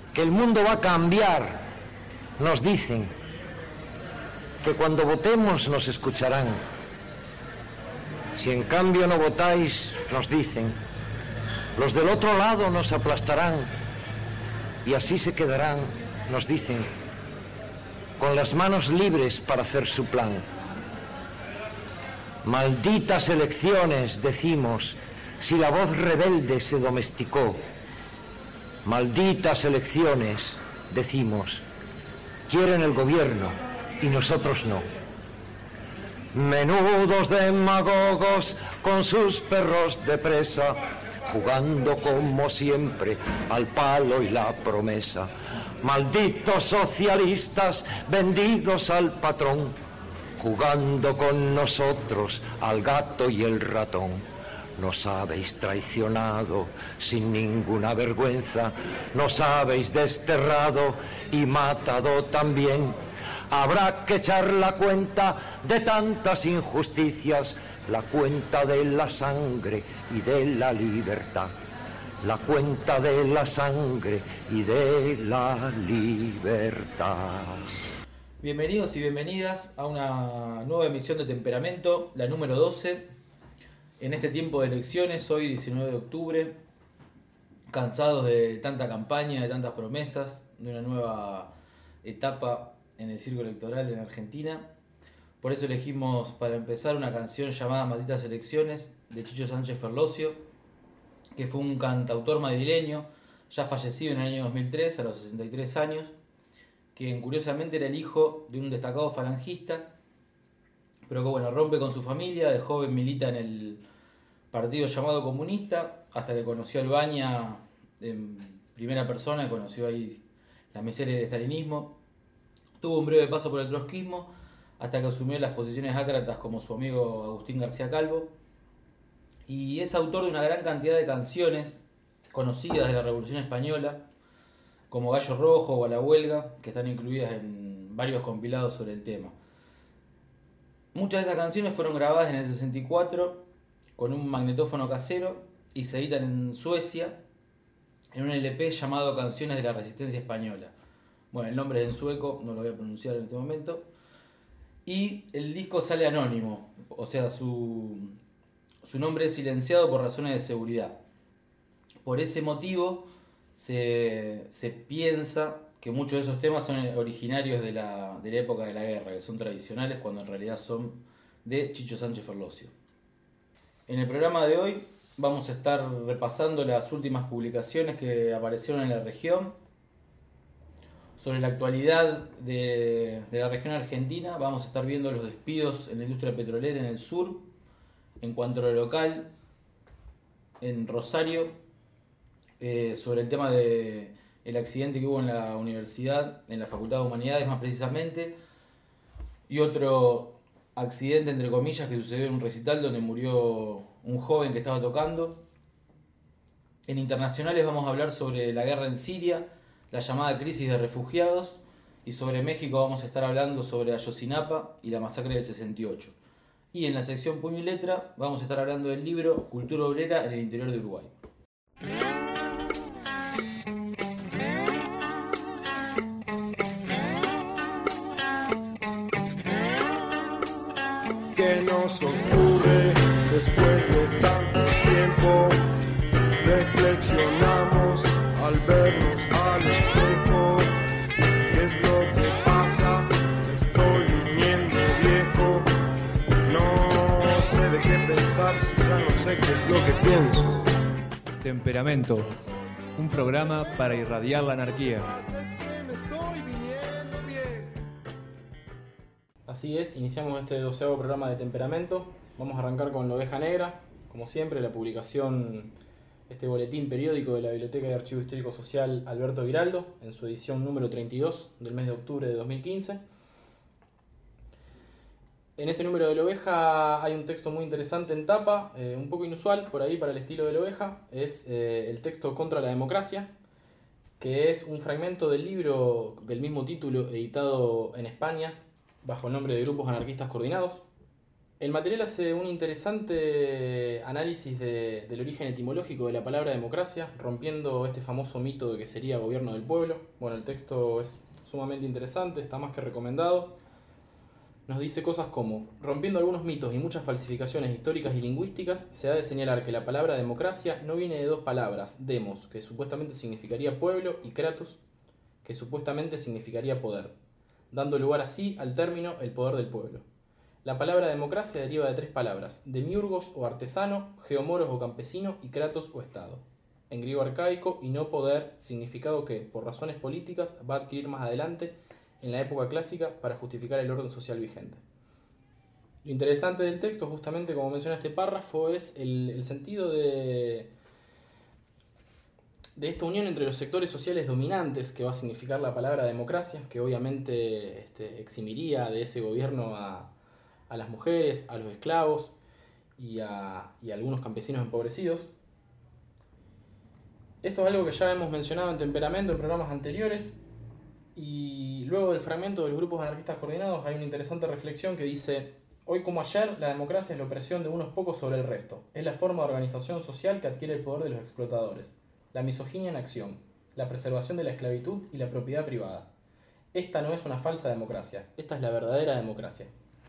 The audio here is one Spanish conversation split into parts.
que el mundo va a cambiar, nos dicen, que cuando votemos nos escucharán. Si en cambio no votáis, nos dicen, los del otro lado nos aplastarán y así se quedarán, nos dicen, con las manos libres para hacer su plan. Malditas elecciones, decimos, si la voz rebelde se domesticó. Malditas elecciones, decimos, quieren el gobierno y nosotros no. Menudos demagogos con sus perros de presa, jugando como siempre al palo y la promesa. Malditos socialistas vendidos al patrón, jugando con nosotros al gato y el ratón. Nos habéis traicionado sin ninguna vergüenza, nos habéis desterrado y matado también. Habrá que echar la cuenta de tantas injusticias, la cuenta de la sangre y de la libertad. La cuenta de la sangre y de la libertad. Bienvenidos y bienvenidas a una nueva emisión de Temperamento, la número 12. En este tiempo de elecciones, hoy 19 de octubre, cansados de tanta campaña, de tantas promesas, de una nueva etapa en el circo electoral en Argentina. Por eso elegimos para empezar una canción llamada Malditas Elecciones de Chicho Sánchez Ferlosio, que fue un cantautor madrileño, ya fallecido en el año 2003, a los 63 años, quien curiosamente era el hijo de un destacado falangista, pero que bueno, rompe con su familia, de joven milita en el partido llamado comunista, hasta que conoció a Albaña en primera persona, conoció ahí la miseria del estalinismo. Tuvo un breve paso por el trotskismo, hasta que asumió las posiciones ácratas como su amigo Agustín García Calvo. Y es autor de una gran cantidad de canciones conocidas de la Revolución Española, como Gallo Rojo o A la Huelga, que están incluidas en varios compilados sobre el tema. Muchas de esas canciones fueron grabadas en el 64 con un magnetófono casero y se editan en Suecia en un LP llamado Canciones de la Resistencia Española. Bueno, el nombre es en sueco, no lo voy a pronunciar en este momento. Y el disco sale anónimo, o sea, su nombre es silenciado por razones de seguridad. Por ese motivo se piensa que muchos de esos temas son originarios de la época de la guerra, que son tradicionales cuando en realidad son de Chicho Sánchez Ferlosio. En el programa de hoy vamos a estar repasando las últimas publicaciones que aparecieron en la región. Sobre la actualidad de la región argentina, vamos a estar viendo los despidos en la industria petrolera en el sur. En cuanto a lo local, en Rosario, sobre el tema del accidente que hubo en la universidad, en la Facultad de Humanidades más precisamente, y otro accidente entre comillas que sucedió en un recital donde murió un joven que estaba tocando. En internacionales vamos a hablar sobre la guerra en Siria, la llamada crisis de refugiados, y sobre México vamos a estar hablando sobre Ayotzinapa y la masacre del 68. Y en la sección Puño y Letra vamos a estar hablando del libro Cultura Obrera en el interior de Uruguay. ¿Qué nos ocurre después de tanto tiempo? Reflexionamos al vernos al espejo. ¿Qué es lo que pasa? Estoy viniendo viejo. No sé de qué pensar si ya no sé qué es lo que pienso. Temperamento, un programa para irradiar la anarquía. Así es, iniciamos este 12º programa de Temperamento. Vamos a arrancar con La Oveja Negra, como siempre, la publicación, este boletín periódico de la Biblioteca de Archivo Histórico Social Alberto Giraldo, en su edición número 32 del mes de octubre de 2015. En este número de La Oveja hay un texto muy interesante en tapa, un poco inusual por ahí para el estilo de La Oveja. Es el texto Contra la Democracia, que es un fragmento del libro del mismo título editado en España bajo el nombre de Grupos Anarquistas Coordinados. El material hace un interesante análisis del origen etimológico de la palabra democracia, rompiendo este famoso mito de que sería gobierno del pueblo. Bueno, el texto es sumamente interesante, está más que recomendado. Nos dice cosas como: rompiendo algunos mitos y muchas falsificaciones históricas y lingüísticas, se ha de señalar que la palabra democracia no viene de dos palabras, demos, que supuestamente significaría pueblo, y kratos, que supuestamente significaría poder, dando lugar así al término el poder del pueblo. La palabra democracia deriva de tres palabras: demiurgos o artesano, geomoros o campesino y kratos o estado. En griego arcaico, y no poder, significado que, por razones políticas, va a adquirir más adelante en la época clásica para justificar el orden social vigente. Lo interesante del texto, justamente como menciona este párrafo, es el sentido de esta unión entre los sectores sociales dominantes que va a significar la palabra democracia, que obviamente eximiría de ese gobierno a las mujeres, a los esclavos y a algunos campesinos empobrecidos. Esto es algo que ya hemos mencionado en Temperamento en programas anteriores, y luego del fragmento de los grupos anarquistas coordinados hay una interesante reflexión que dice: hoy como ayer, la democracia es la opresión de unos pocos sobre el resto, es la forma de organización social que adquiere el poder de los explotadores, la misoginia en acción, la preservación de la esclavitud y la propiedad privada. Esta no es una falsa democracia, esta es la verdadera democracia.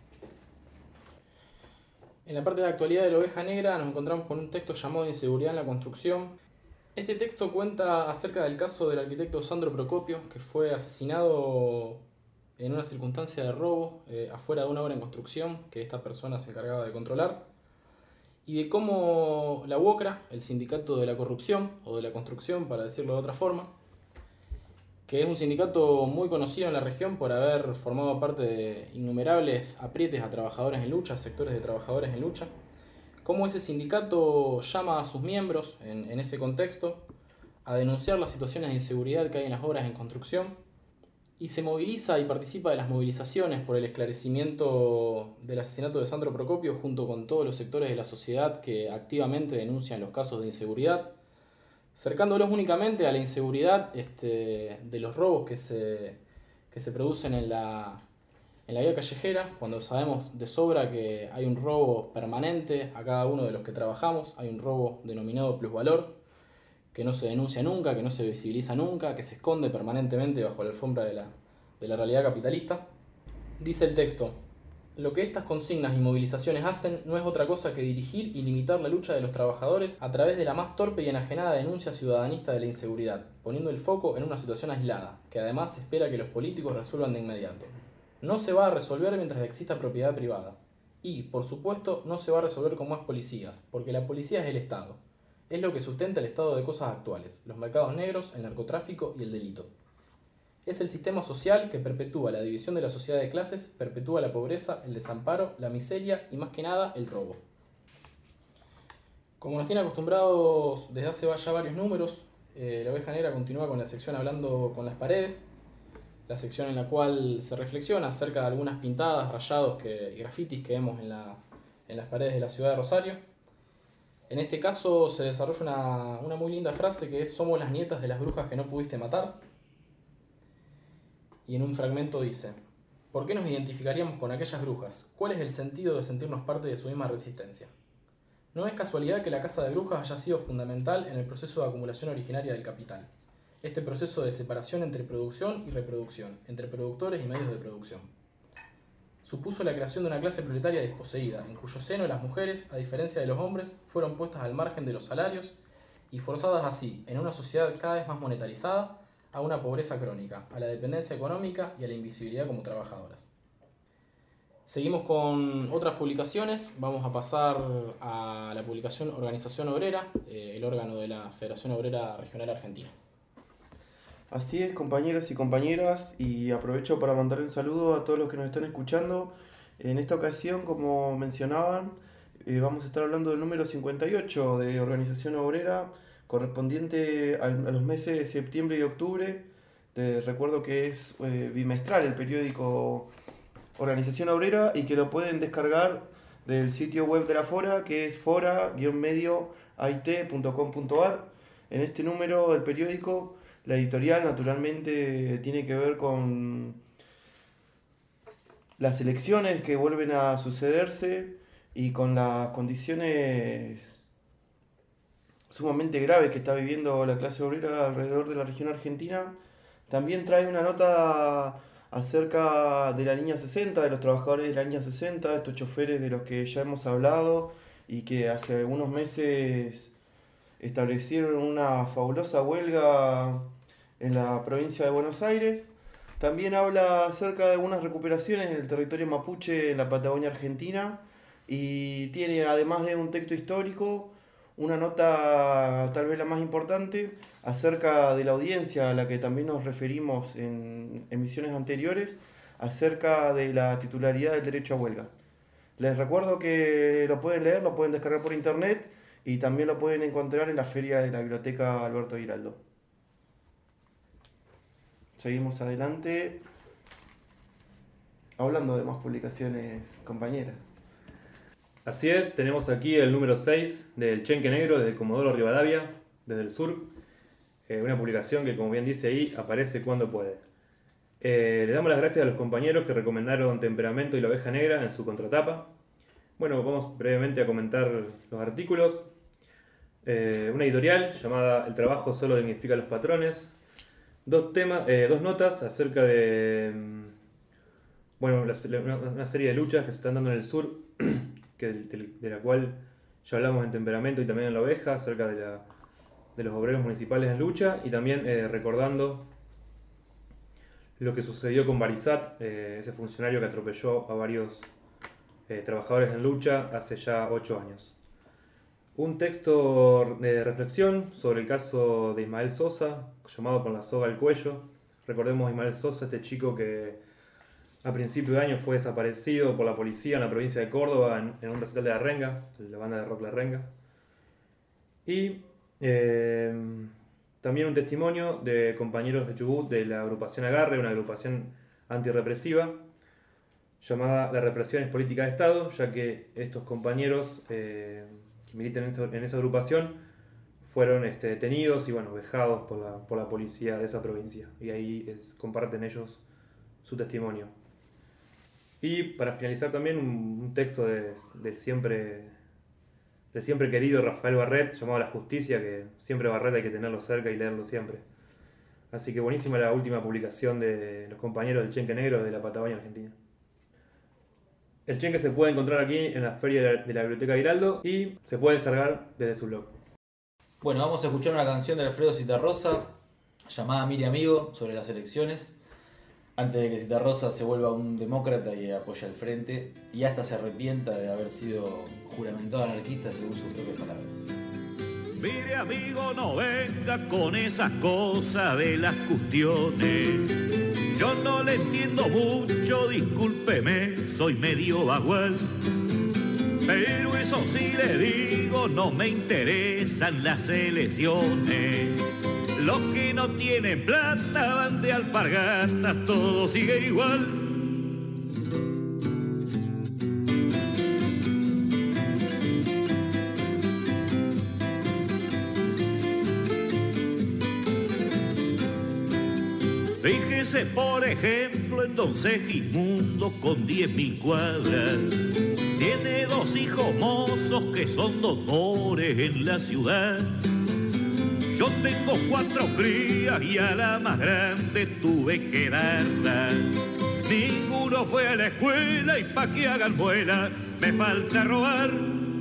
En la parte de actualidad de la Oveja Negra nos encontramos con un texto llamado Inseguridad en la construcción. Este texto cuenta acerca del caso del arquitecto Sandro Procopio, que fue asesinado en una circunstancia de robo afuera de una obra en construcción que esta persona se encargaba de controlar, y de cómo la UOCRA, el sindicato de la corrupción, o de la construcción para decirlo de otra forma, que es un sindicato muy conocido en la región por haber formado parte de innumerables aprietes a trabajadores en lucha, sectores de trabajadores en lucha, cómo ese sindicato llama a sus miembros en ese contexto a denunciar las situaciones de inseguridad que hay en las obras en construcción, y se moviliza y participa de las movilizaciones por el esclarecimiento del asesinato de Sandro Procopio junto con todos los sectores de la sociedad que activamente denuncian los casos de inseguridad, cercándolos únicamente a la inseguridad de los robos que se producen en la vía callejera, cuando sabemos de sobra que hay un robo permanente a cada uno de los que trabajamos, hay un robo denominado plusvalor, que no se denuncia nunca, que no se visibiliza nunca, que se esconde permanentemente bajo la alfombra de la realidad capitalista. Dice el texto: lo que estas consignas y movilizaciones hacen no es otra cosa que dirigir y limitar la lucha de los trabajadores a través de la más torpe y enajenada denuncia ciudadanista de la inseguridad, poniendo el foco en una situación aislada, que además se espera que los políticos resuelvan de inmediato. No se va a resolver mientras exista propiedad privada. Y, por supuesto, no se va a resolver con más policías, porque la policía es el Estado. Es lo que sustenta el estado de cosas actuales, los mercados negros, el narcotráfico y el delito. Es el sistema social que perpetúa la división de la sociedad de clases, perpetúa la pobreza, el desamparo, la miseria y, más que nada, el robo. Como nos tiene acostumbrados desde hace ya varios números, la Oveja Negra continúa con la sección Hablando con las Paredes, la sección en la cual se reflexiona acerca de algunas pintadas, rayados y grafitis que vemos en las paredes de la ciudad de Rosario. En este caso se desarrolla una muy linda frase que es: somos las nietas de las brujas que no pudiste matar. Y en un fragmento dice: ¿por qué nos identificaríamos con aquellas brujas? ¿Cuál es el sentido de sentirnos parte de su misma resistencia? No es casualidad que la caza de brujas haya sido fundamental en el proceso de acumulación originaria del capital. Este proceso de separación entre producción y reproducción, entre productores y medios de producción. Supuso la creación de una clase proletaria desposeída, en cuyo seno las mujeres, a diferencia de los hombres, fueron puestas al margen de los salarios y forzadas así, en una sociedad cada vez más monetarizada, a una pobreza crónica, a la dependencia económica y a la invisibilidad como trabajadoras. Seguimos con otras publicaciones. Vamos a pasar a la publicación Organización Obrera, el órgano de la Federación Obrera Regional Argentina. Así es, compañeros y compañeras, y aprovecho para mandar un saludo a todos los que nos están escuchando. En esta ocasión, como mencionaban, vamos a estar hablando del número 58 de Organización Obrera, correspondiente a los meses de septiembre y octubre. Les recuerdo que es bimestral el periódico Organización Obrera y que lo pueden descargar del sitio web de la Fora, que es fora-medioait.com.ar. En este número del periódico, la editorial naturalmente tiene que ver con las elecciones que vuelven a sucederse y con las condiciones sumamente graves que está viviendo la clase obrera alrededor de la región argentina, también trae una nota acerca de la línea 60, de los trabajadores de la línea 60, estos choferes de los que ya hemos hablado y que hace algunos meses establecieron una fabulosa huelga en la provincia de Buenos Aires. También habla acerca de algunas recuperaciones en el territorio mapuche en la Patagonia Argentina y tiene, además de un texto histórico, una nota, tal vez la más importante, acerca de la audiencia a la que también nos referimos en emisiones anteriores, acerca de la titularidad del derecho a huelga. Les recuerdo que lo pueden leer, lo pueden descargar por internet y también lo pueden encontrar en la feria de la Biblioteca Alberto Giraldo. Seguimos adelante, hablando de más publicaciones compañeras. Así es, tenemos aquí el número 6 del Chenque Negro desde Comodoro Rivadavia, desde el sur. Una publicación que, como bien dice ahí, aparece cuando puede. Le damos las gracias a los compañeros que recomendaron Temperamento y La Oveja Negra en su contratapa. Bueno, vamos brevemente a comentar los artículos. Una editorial llamada El trabajo solo dignifica a los patrones. Dos notas acerca de una serie de luchas que se están dando en el sur, de la cual ya hablamos en Temperamento y también en La Oveja, acerca de los obreros municipales en lucha, y también recordando lo que sucedió con Barisat, ese funcionario que atropelló a varios trabajadores en lucha hace ya 8 años. Un texto de reflexión sobre el caso de Ismael Sosa, llamado Con la soga al cuello. Recordemos a Ismael Sosa, este chico que a principio de año fue desaparecido por la policía en la provincia de Córdoba en un recital de La Renga, la banda de rock La Renga. Y también un testimonio de compañeros de Chubut de la agrupación Agarre, una agrupación antirrepresiva llamada La represión es política de Estado, ya que estos compañeros que militan en esa agrupación fueron detenidos y vejados por la policía de esa provincia, y ahí comparten ellos su testimonio. Y para finalizar también un texto del siempre querido Rafael Barret, llamado La Justicia, que siempre Barret hay que tenerlo cerca y leerlo siempre. Así que buenísima la última publicación de los compañeros del Chenque Negro de la Patagonia Argentina. El Chenque se puede encontrar aquí en la feria de la Biblioteca Giraldo y se puede descargar desde su blog. Bueno, vamos a escuchar una canción de Alfredo Citarrosa llamada Mire Amigo, sobre las elecciones, antes de que Citarrosa se vuelva un demócrata y apoye al frente y hasta se arrepienta de haber sido juramentado anarquista según sus propias palabras. Mire amigo, no venga con esas cosas de las cuestiones. Yo no le entiendo mucho, discúlpeme, soy medio bagual. Pero eso sí le digo, no me interesan las elecciones. Los que no tienen plata van de alpargatas, todo sigue igual. Fíjese por ejemplo en Don Segismundo con 10.000 cuadras. Tiene 2 hijos mozos que son doctores en la ciudad. Yo tengo 4 crías y a la más grande tuve que darla. Ninguno fue a la escuela y pa' que hagan muela me falta robar.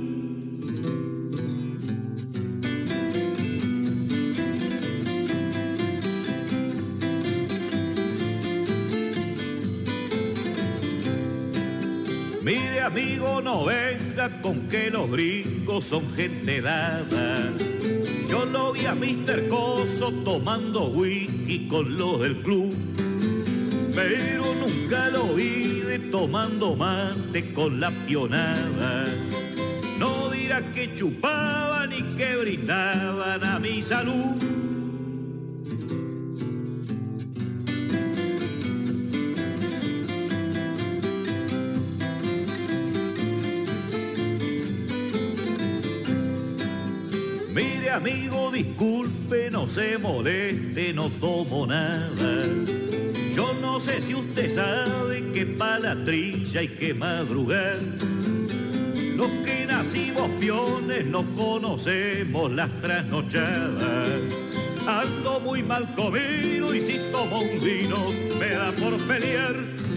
Mire amigo, no venga con que los gringos son gente dada. Yo lo vi a Mr. Coso tomando whisky con los del club, pero nunca lo vi de tomando mate con la pionada. No dirá que chupaban y que brindaban a mi salud. Mire amigo, disculpe, no se moleste, no tomo nada. Yo no sé si usted sabe que pa' la trilla hay que madrugar. Los que nacimos peones no conocemos las trasnochadas. Ando muy mal comido y si tomo un vino me da por pelear.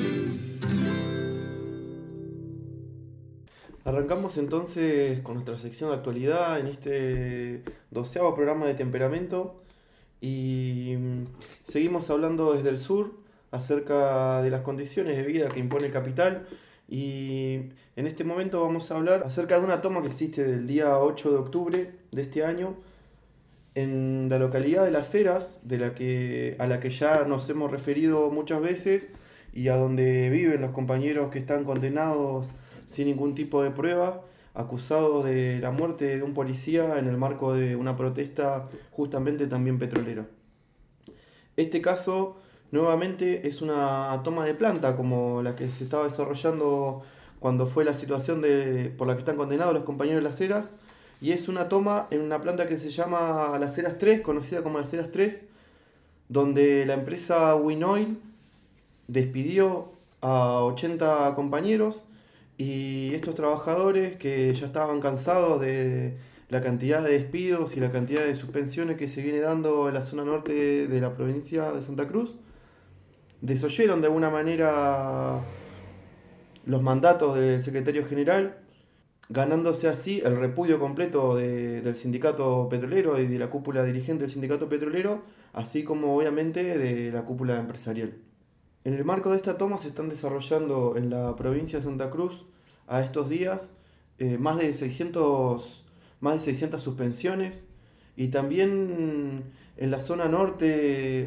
Arrancamos entonces con nuestra sección de actualidad en este 12º programa de Temperamento y seguimos hablando desde el sur acerca de las condiciones de vida que impone el capital y en este momento vamos a hablar acerca de una toma que existe del día 8 de octubre de este año en la localidad de Las Heras, a la que ya nos hemos referido muchas veces y a donde viven los compañeros que están condenados sin ningún tipo de prueba, acusados de la muerte de un policía en el marco de una protesta justamente también petrolera. Este caso nuevamente es una toma de planta como la que se estaba desarrollando cuando fue la situación por la que están condenados los compañeros de Las Heras, y es una toma en una planta que se llama Las Heras 3, conocida como Las Heras 3, donde la empresa Winoil despidió a 80 compañeros. Y estos trabajadores que ya estaban cansados de la cantidad de despidos y la cantidad de suspensiones que se viene dando en la zona norte de la provincia de Santa Cruz, desoyeron de alguna manera los mandatos del secretario general, ganándose así el repudio completo del sindicato petrolero y de la cúpula dirigente del sindicato petrolero, así como obviamente de la cúpula empresarial. En el marco de esta toma se están desarrollando en la provincia de Santa Cruz a estos días más de 600 suspensiones y también en la zona norte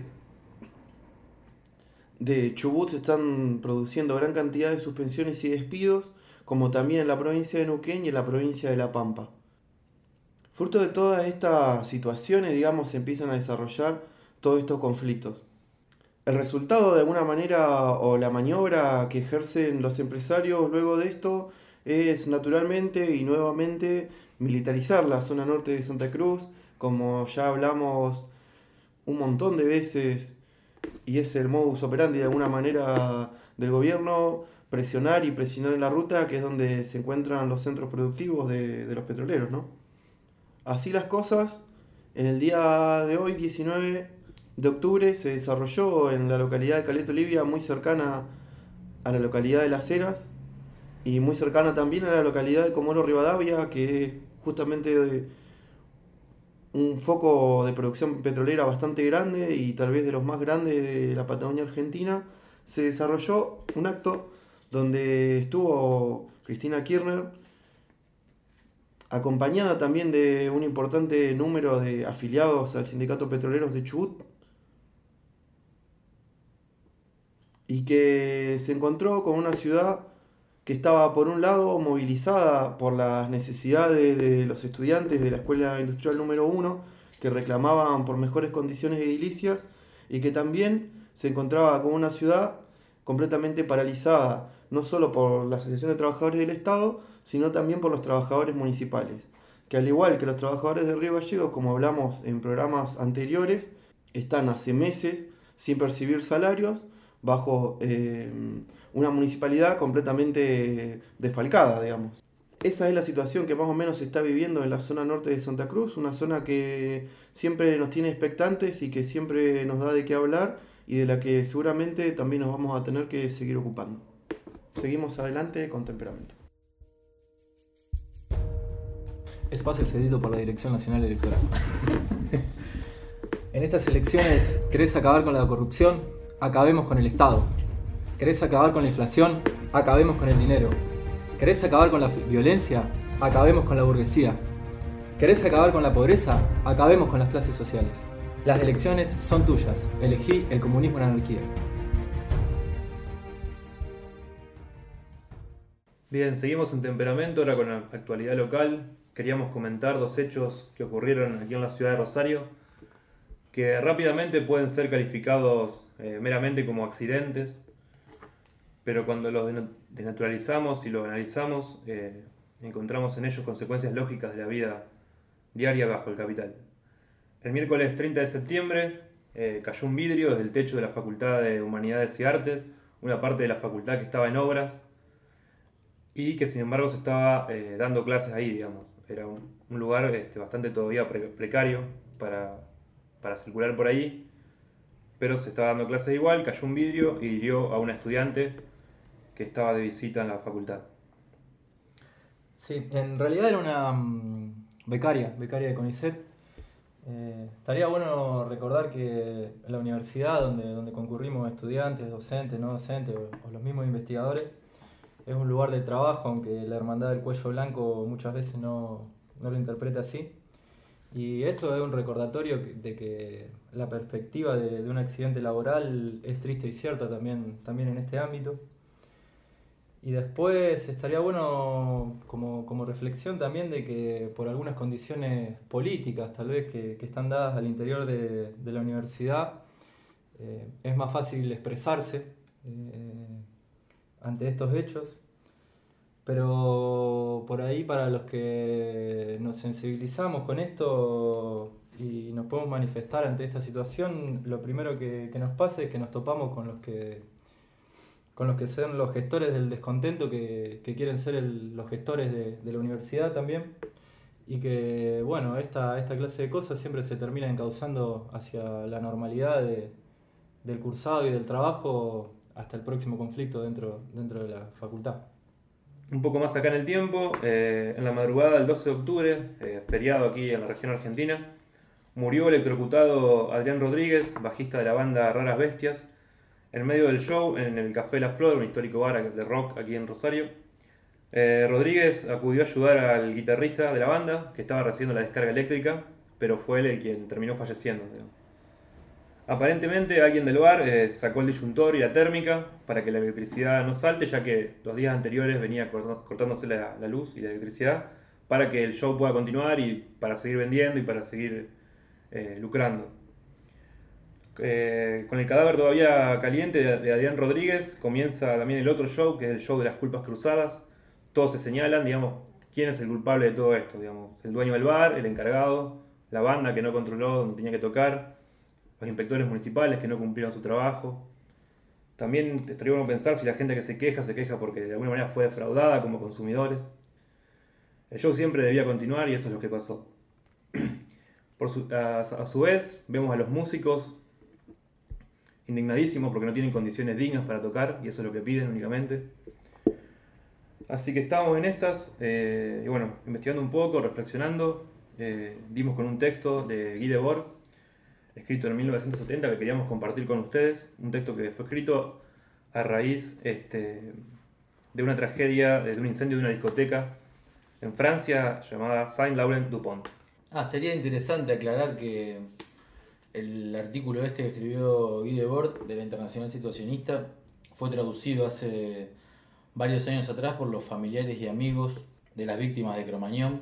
de Chubut se están produciendo gran cantidad de suspensiones y despidos, como también en la provincia de Neuquén y en la provincia de La Pampa. Fruto de todas estas situaciones, digamos, se empiezan a desarrollar todos estos conflictos. El resultado de alguna manera o la maniobra que ejercen los empresarios luego de esto es naturalmente y nuevamente militarizar la zona norte de Santa Cruz, como ya hablamos un montón de veces y es el modus operandi de alguna manera del gobierno, presionar en la ruta que es donde se encuentran los centros productivos de los petroleros, ¿no? Así las cosas, en el día de hoy, 19 de octubre, se desarrolló en la localidad de Caleta Olivia, muy cercana a la localidad de Las Heras y muy cercana también a la localidad de Comodoro Rivadavia, que es justamente un foco de producción petrolera bastante grande y tal vez de los más grandes de la Patagonia Argentina. Se desarrolló un acto donde estuvo Cristina Kirchner, acompañada también de un importante número de afiliados al Sindicato Petroleros de Chubut, y que se encontró con una ciudad que estaba por un lado movilizada por las necesidades de los estudiantes de la Escuela Industrial número 1 que reclamaban por mejores condiciones edilicias, y que también se encontraba con una ciudad completamente paralizada, no solo por la Asociación de Trabajadores del Estado, sino también por los trabajadores municipales, que al igual que los trabajadores de Río Gallegos, como hablamos en programas anteriores, están hace meses sin percibir salarios, bajo una municipalidad completamente desfalcada, digamos. Esa es la situación que más o menos se está viviendo en la zona norte de Santa Cruz, una zona que siempre nos tiene expectantes y que siempre nos da de qué hablar y de la que seguramente también nos vamos a tener que seguir ocupando. Seguimos adelante con Temperamento. Espacio cedido por la Dirección Nacional Electoral. En estas elecciones, ¿querés acabar con la corrupción? Acabemos con el Estado. ¿Querés acabar con la inflación? Acabemos con el dinero. ¿Querés acabar con la violencia? Acabemos con la burguesía. ¿Querés acabar con la pobreza? Acabemos con las clases sociales. Las elecciones son tuyas. Elegí el comunismo en anarquía. Bien, seguimos en Temperamento, ahora con la actualidad local. Queríamos comentar dos hechos que ocurrieron aquí en la ciudad de Rosario, que rápidamente pueden ser calificados meramente como accidentes, pero cuando los desnaturalizamos y los analizamos, encontramos en ellos consecuencias lógicas de la vida diaria bajo el capital. El miércoles 30 de septiembre cayó un vidrio desde el techo de la Facultad de Humanidades y Artes, una parte de la facultad que estaba en obras, y que sin embargo se estaba dando clases ahí, digamos. Era un lugar bastante todavía precario para circular por ahí, pero se estaba dando clases igual, cayó un vidrio y hirió a una estudiante que estaba de visita en la facultad. Sí, en realidad era una becaria de CONICET. Estaría bueno recordar que la universidad donde concurrimos estudiantes, docentes, no docentes o los mismos investigadores es un lugar de trabajo, aunque la Hermandad del Cuello Blanco muchas veces no lo interpreta así. Y esto es un recordatorio de que la perspectiva de un accidente laboral es triste y cierta también en este ámbito. Y después estaría bueno como reflexión también de que por algunas condiciones políticas tal vez que están dadas al interior de la universidad, es más fácil expresarse ante estos hechos. Pero por ahí, para los que nos sensibilizamos con esto y nos podemos manifestar ante esta situación, lo primero que nos pasa es que nos topamos con los que son los gestores del descontento, que quieren ser los gestores de la universidad también, y que bueno, esta clase de cosas siempre se termina encauzando hacia la normalidad del cursado y del trabajo hasta el próximo conflicto dentro de la facultad. Un poco más acá en el tiempo, en la madrugada del 12 de octubre, feriado aquí en la región argentina, murió electrocutado Adrián Rodríguez, bajista de la banda Raras Bestias, en medio del show en el Café La Flor, un histórico bar de rock aquí en Rosario. Rodríguez acudió a ayudar al guitarrista de la banda, que estaba recibiendo la descarga eléctrica, pero fue él el quien terminó falleciendo. Aparentemente alguien del bar sacó el disyuntor y la térmica para que la electricidad no salte, ya que los días anteriores venía cortándose la luz y la electricidad, para que el show pueda continuar y para seguir vendiendo y para seguir lucrando. Con el cadáver todavía caliente de Adrián Rodríguez, comienza también el otro show, que es el show de las culpas cruzadas. Todos se señalan, digamos, quién es el culpable de todo esto, digamos, el dueño del bar, el encargado, la banda que no controló donde tenía que tocar, los inspectores municipales que no cumplieron su trabajo. También estaría bueno pensar si la gente que se queja porque de alguna manera fue defraudada como consumidores. El show siempre debía continuar y eso es lo que pasó. A su vez, vemos a los músicos indignadísimos porque no tienen condiciones dignas para tocar, y eso es lo que piden únicamente. Así que estábamos en esas, y bueno, investigando un poco, reflexionando, dimos con un texto de Guy Debord, escrito en 1970, que queríamos compartir con ustedes, un texto que fue escrito a raíz de una tragedia, de un incendio de una discoteca en Francia llamada Saint-Laurent-du-Pont. Sería interesante aclarar que el artículo que escribió Guy Debord de la Internacional Situacionista fue traducido hace varios años atrás por los familiares y amigos de las víctimas de Cromañón.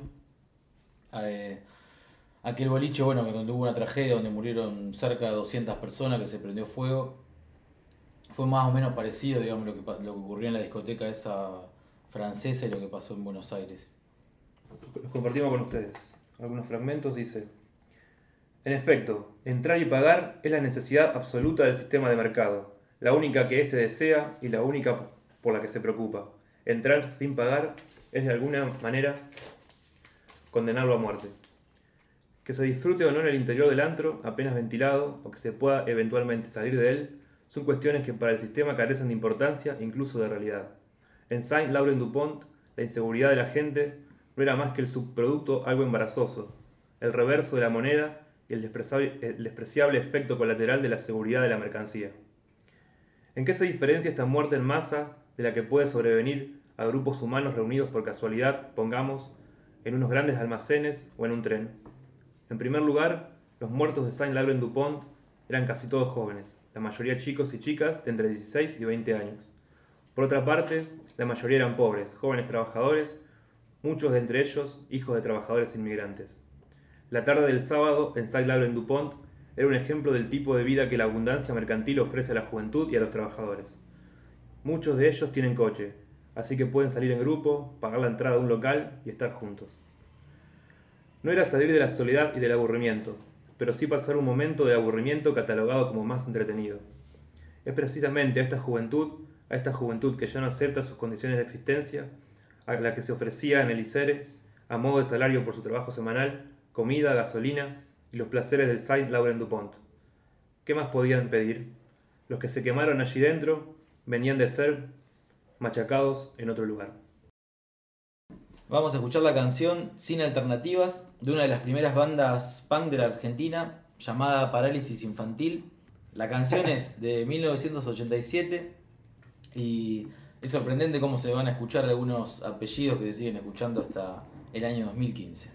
Aquel boliche, bueno, que donde hubo una tragedia donde murieron cerca de 200 personas, que se prendió fuego, fue más o menos parecido, digamos, lo que ocurrió en la discoteca esa francesa y lo que pasó en Buenos Aires. Los compartimos con ustedes. Algunos fragmentos. Dice: en efecto, entrar y pagar es la necesidad absoluta del sistema de mercado, la única que éste desea y la única por la que se preocupa. Entrar sin pagar es de alguna manera condenarlo a muerte. Que se disfrute o no en el interior del antro, apenas ventilado, o que se pueda eventualmente salir de él, son cuestiones que para el sistema carecen de importancia e incluso de realidad. En Saint-Laurent-du-Pont, la inseguridad de la gente no era más que el subproducto algo embarazoso, el reverso de la moneda y el despreciable efecto colateral de la seguridad de la mercancía. ¿En qué se diferencia esta muerte en masa de la que puede sobrevenir a grupos humanos reunidos por casualidad, pongamos, en unos grandes almacenes o en un tren? En primer lugar, los muertos de Saint-Laurent-du-Pont eran casi todos jóvenes, la mayoría chicos y chicas de entre 16 y 20 años. Por otra parte, la mayoría eran pobres, jóvenes trabajadores, muchos de entre ellos hijos de trabajadores inmigrantes. La tarde del sábado en Saint-Laurent-du-Pont era un ejemplo del tipo de vida que la abundancia mercantil ofrece a la juventud y a los trabajadores. Muchos de ellos tienen coche, así que pueden salir en grupo, pagar la entrada de un local y estar juntos. No era salir de la soledad y del aburrimiento, pero sí pasar un momento de aburrimiento catalogado como más entretenido. Es precisamente a esta juventud que ya no acepta sus condiciones de existencia, a la que se ofrecía en el ICERE a modo de salario por su trabajo semanal, comida, gasolina y los placeres del Saint Laurent Dupont. ¿Qué más podían pedir? Los que se quemaron allí dentro venían de ser machacados en otro lugar. Vamos a escuchar la canción Sin Alternativas de una de las primeras bandas punk de la Argentina llamada Parálisis Infantil. La canción es de 1987 y es sorprendente cómo se van a escuchar algunos apellidos que se siguen escuchando hasta el año 2015.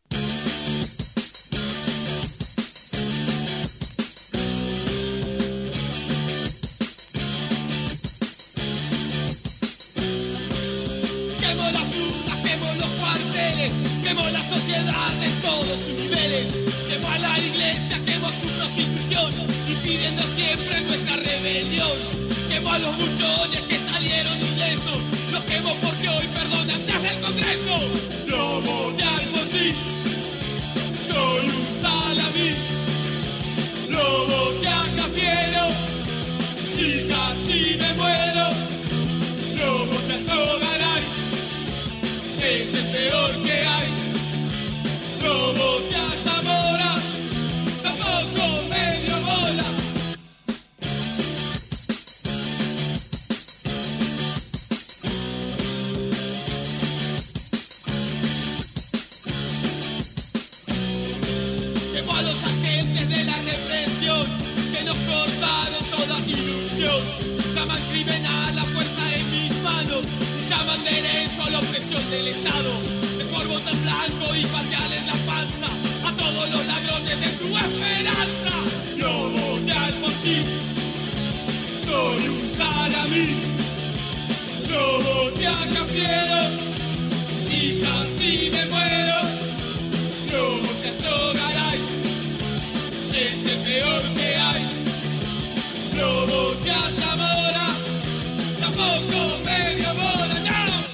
Quemo las urnas, quemo los cuarteles, quemo la sociedad en todos sus niveles, quemo a la iglesia, quemo su prostitución, impidiendo siempre nuestra rebelión, quemo a los buchones que salieron ilesos, los quemo porque hoy perdonan desde el Congreso. Lobo de Alfonsín, soy un salamín, lobo que acá quiero, y casi me muero, lobo te azogarán, es el peor que hay, lobo te azamora, tampoco medio bola. Quemo a los agentes de la represión que nos cortaron toda ilusión. Llaman crimen a la fuerza en mis manos, llaman derecho a la opresión del Estado. Mejor voto en blanco y patearle en la panza a todos los ladrones de tu esperanza. Lobo de Alfonsín, soy un salamín, lobo de acafiero y casi me muero. Lobo te azogarán, es el peor que hay, lobo te azamora, tampoco medio bola, no.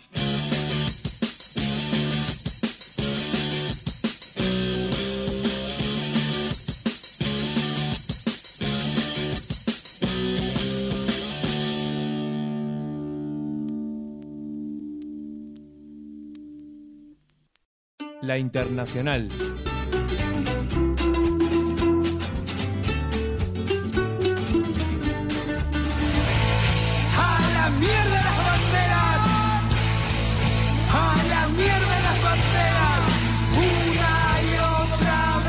La Internacional. ¡A la mierda las banderas! ¡A la mierda las banderas! ¡Una y otra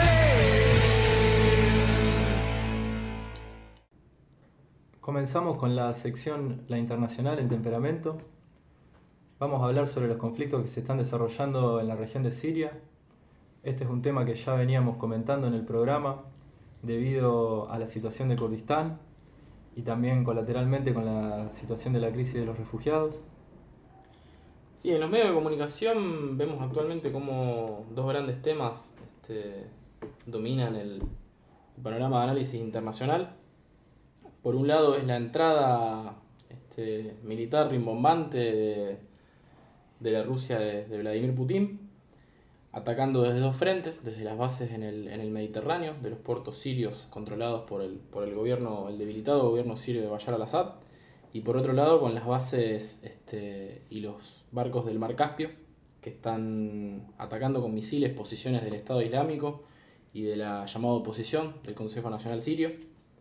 vez! Comenzamos con la sección La Internacional en Temperamento. Vamos a hablar sobre los conflictos que se están desarrollando en la región de Siria. Este es un tema que ya veníamos comentando en el programa debido a la situación de Kurdistán y también colateralmente con la situación de la crisis de los refugiados. Sí, en los medios de comunicación vemos actualmente como dos grandes temas dominan el panorama de análisis internacional. Por un lado es la entrada militar rimbombante de la Rusia de Vladimir Putin, atacando desde dos frentes, desde las bases en el Mediterráneo, de los puertos sirios controlados por el gobierno, el debilitado gobierno sirio de Bashar al-Assad, y por otro lado con las bases y los barcos del Mar Caspio, que están atacando con misiles posiciones del Estado Islámico y de la llamada oposición del Consejo Nacional Sirio.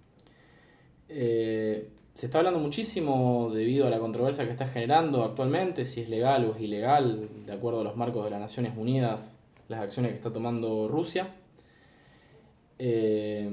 Se está hablando muchísimo debido a la controversia que está generando actualmente, si es legal o es ilegal, de acuerdo a los marcos de las Naciones Unidas, las acciones que está tomando Rusia. Es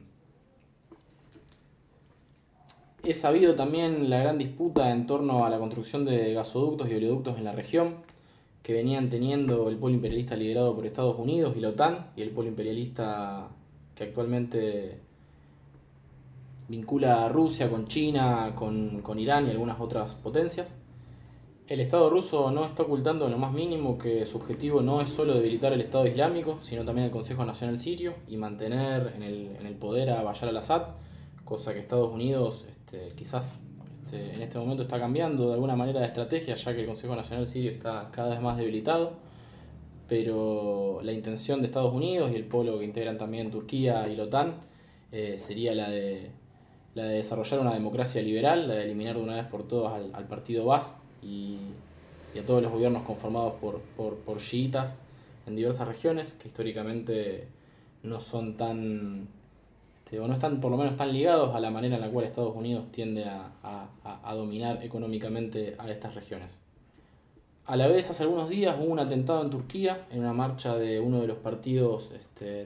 sabido también la gran disputa en torno a la construcción de gasoductos y oleoductos en la región, que venían teniendo el polo imperialista liderado por Estados Unidos y la OTAN, y el polo imperialista que actualmente vincula a Rusia con China, con Irán y algunas otras potencias. El Estado ruso no está ocultando en lo más mínimo que su objetivo no es solo debilitar el Estado Islámico, sino también el Consejo Nacional Sirio y mantener en el poder a Bashar al-Assad, cosa que Estados Unidos quizás en este momento está cambiando de alguna manera de estrategia, ya que el Consejo Nacional Sirio está cada vez más debilitado, pero la intención de Estados Unidos y el polo que integran también Turquía y la OTAN sería la de desarrollar una democracia liberal, la de eliminar de una vez por todas al partido Baas y y a todos los gobiernos conformados por chiitas en diversas regiones que históricamente no son tan, o no están por lo menos tan ligados a la manera en la cual Estados Unidos tiende a dominar económicamente a estas regiones. A la vez, hace algunos días hubo un atentado en Turquía, en una marcha de uno de los partidos de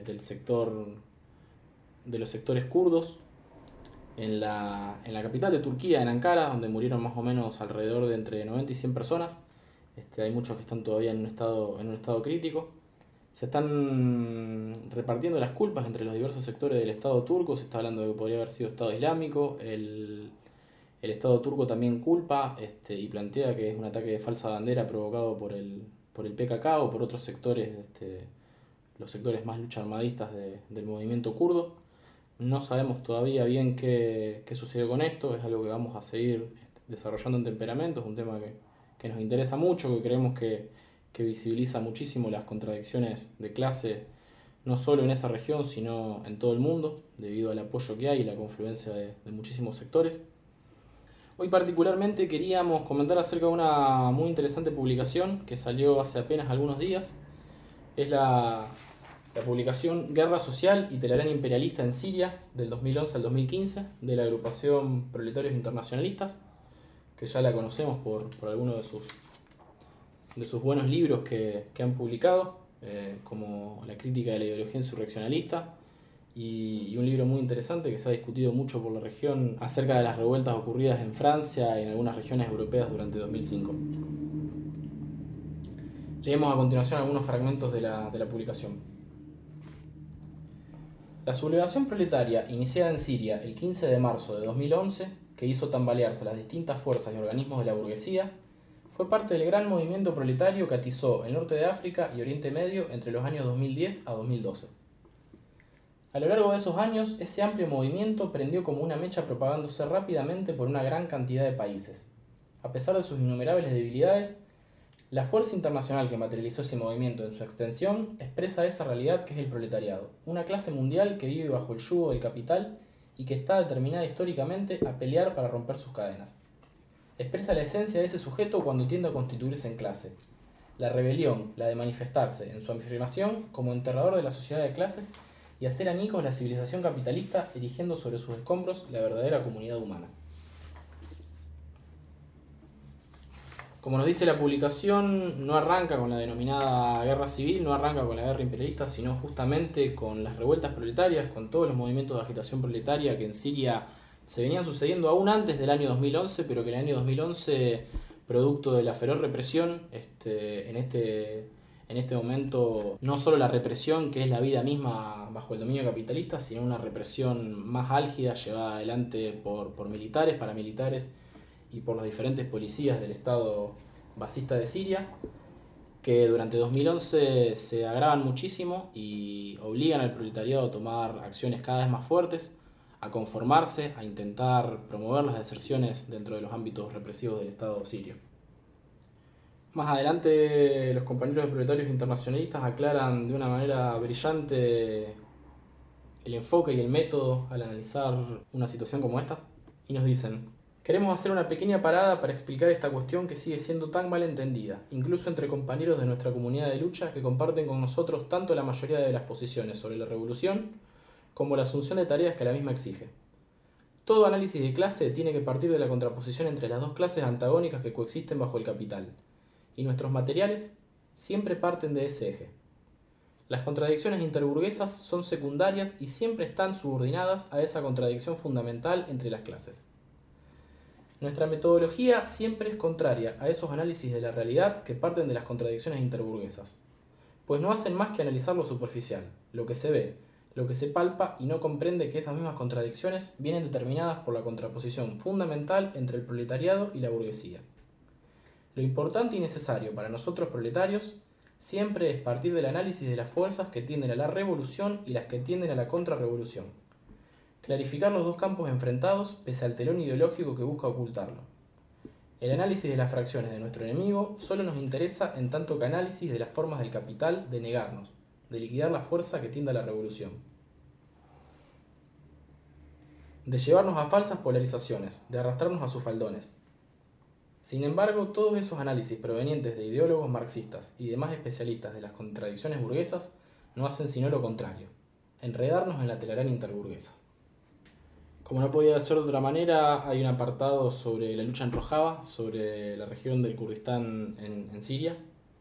los sectores kurdos, en la capital de Turquía, en Ankara, donde murieron más o menos alrededor de entre 90 y 100 personas. Hay muchos que están todavía en un estado crítico. Se están repartiendo las culpas entre los diversos sectores del Estado turco. Se está hablando de que podría haber sido Estado Islámico. El Estado turco también culpa y plantea que es un ataque de falsa bandera provocado por el PKK o por otros sectores, los sectores más lucha-armadistas del movimiento kurdo. No sabemos todavía bien qué sucedió con esto. Es algo que vamos a seguir desarrollando en Temperamento. Es un tema que nos interesa mucho, que creemos que visibiliza muchísimo las contradicciones de clase, no solo en esa región, sino en todo el mundo, debido al apoyo que hay y la confluencia de muchísimos sectores. Hoy particularmente queríamos comentar acerca de una muy interesante publicación que salió hace apenas algunos días. Es la publicación Guerra Social y Telaraña Imperialista en Siria, del 2011 al 2015, de la agrupación Proletarios Internacionalistas, que ya la conocemos por algunos de sus buenos libros que han publicado, como La crítica de la ideología insurreccionalista, y un libro muy interesante que se ha discutido mucho por la región acerca de las revueltas ocurridas en Francia y en algunas regiones europeas durante 2005. Leemos a continuación algunos fragmentos de la publicación. La sublevación proletaria iniciada en Siria el 15 de marzo de 2011, que hizo tambalearse a las distintas fuerzas y organismos de la burguesía, fue parte del gran movimiento proletario que atizó el norte de África y Oriente Medio entre los años 2010 a 2012. A lo largo de esos años, ese amplio movimiento prendió como una mecha propagándose rápidamente por una gran cantidad de países. A pesar de sus innumerables debilidades, la fuerza internacional que materializó ese movimiento en su extensión expresa esa realidad que es el proletariado, una clase mundial que vive bajo el yugo del capital y que está determinada históricamente a pelear para romper sus cadenas. Expresa la esencia de ese sujeto cuando tiende a constituirse en clase. La rebelión, la de manifestarse en su afirmación como enterrador de la sociedad de clases y hacer añicos la civilización capitalista erigiendo sobre sus escombros la verdadera comunidad humana. Como nos dice la publicación, no arranca con la denominada guerra civil, no arranca con la guerra imperialista, sino justamente con las revueltas proletarias, con todos los movimientos de agitación proletaria que en Siria se venían sucediendo aún antes del año 2011, pero que en el año 2011, producto de la feroz represión, en este momento, no solo la represión que es la vida misma bajo el dominio capitalista, sino una represión más álgida llevada adelante por militares, paramilitares y por los diferentes policías del Estado basista de Siria, que durante 2011 se agravan muchísimo y obligan al proletariado a tomar acciones cada vez más fuertes, a conformarse, a intentar promover las deserciones dentro de los ámbitos represivos del Estado sirio. Más adelante, los compañeros de Proletarios Internacionalistas aclaran de una manera brillante el enfoque y el método al analizar una situación como esta, y nos dicen: queremos hacer una pequeña parada para explicar esta cuestión que sigue siendo tan mal entendida, incluso entre compañeros de nuestra comunidad de lucha que comparten con nosotros tanto la mayoría de las posiciones sobre la revolución como la asunción de tareas que la misma exige. Todo análisis de clase tiene que partir de la contraposición entre las dos clases antagónicas que coexisten bajo el capital, y nuestros materiales siempre parten de ese eje. Las contradicciones interburguesas son secundarias y siempre están subordinadas a esa contradicción fundamental entre las clases. Nuestra metodología siempre es contraria a esos análisis de la realidad que parten de las contradicciones interburguesas, pues no hacen más que analizar lo superficial, lo que se ve, lo que se palpa, y no comprende que esas mismas contradicciones vienen determinadas por la contraposición fundamental entre el proletariado y la burguesía. Lo importante y necesario para nosotros proletarios siempre es partir del análisis de las fuerzas que tienden a la revolución y las que tienden a la contrarrevolución. Clarificar los dos campos enfrentados pese al telón ideológico que busca ocultarlo. El análisis de las fracciones de nuestro enemigo solo nos interesa en tanto que análisis de las formas del capital de negarnos, de liquidar la fuerza que tiende a la revolución, de llevarnos a falsas polarizaciones, de arrastrarnos a sus faldones. Sin embargo, todos esos análisis provenientes de ideólogos marxistas y demás especialistas de las contradicciones burguesas no hacen sino lo contrario, enredarnos en la telaraña interburguesa. Como no podía ser de otra manera, hay un apartado sobre la lucha en Rojava, sobre la región del Kurdistán en Siria,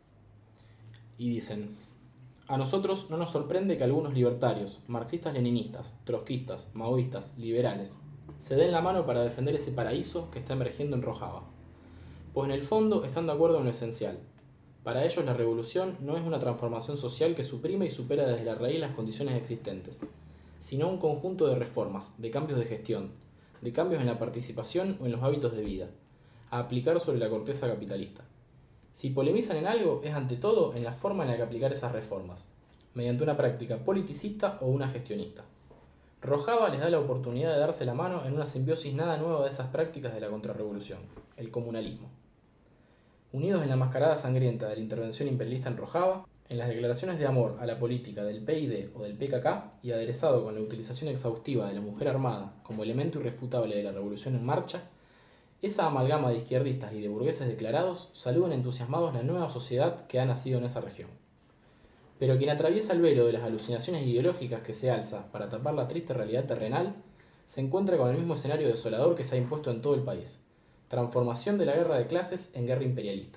y dicen: a nosotros no nos sorprende que algunos libertarios, marxistas-leninistas, trotskistas, maoístas, liberales, se den la mano para defender ese paraíso que está emergiendo en Rojava, pues en el fondo están de acuerdo en lo esencial. Para ellos la revolución no es una transformación social que suprime y supera desde la raíz las condiciones existentes, sino un conjunto de reformas, de cambios de gestión, de cambios en la participación o en los hábitos de vida, a aplicar sobre la corteza capitalista. Si polemizan en algo, es ante todo en la forma en la que aplicar esas reformas, mediante una práctica politicista o una gestionista. Rojava les da la oportunidad de darse la mano en una simbiosis nada nueva de esas prácticas de la contrarrevolución, el comunalismo. Unidos en la mascarada sangrienta de la intervención imperialista en Rojava, en las declaraciones de amor a la política del PID o del PKK y aderezado con la utilización exhaustiva de la mujer armada como elemento irrefutable de la revolución en marcha, esa amalgama de izquierdistas y de burgueses declarados saludan entusiasmados la nueva sociedad que ha nacido en esa región. Pero quien atraviesa el velo de las alucinaciones ideológicas que se alza para tapar la triste realidad terrenal, se encuentra con el mismo escenario desolador que se ha impuesto en todo el país: transformación de la guerra de clases en guerra imperialista.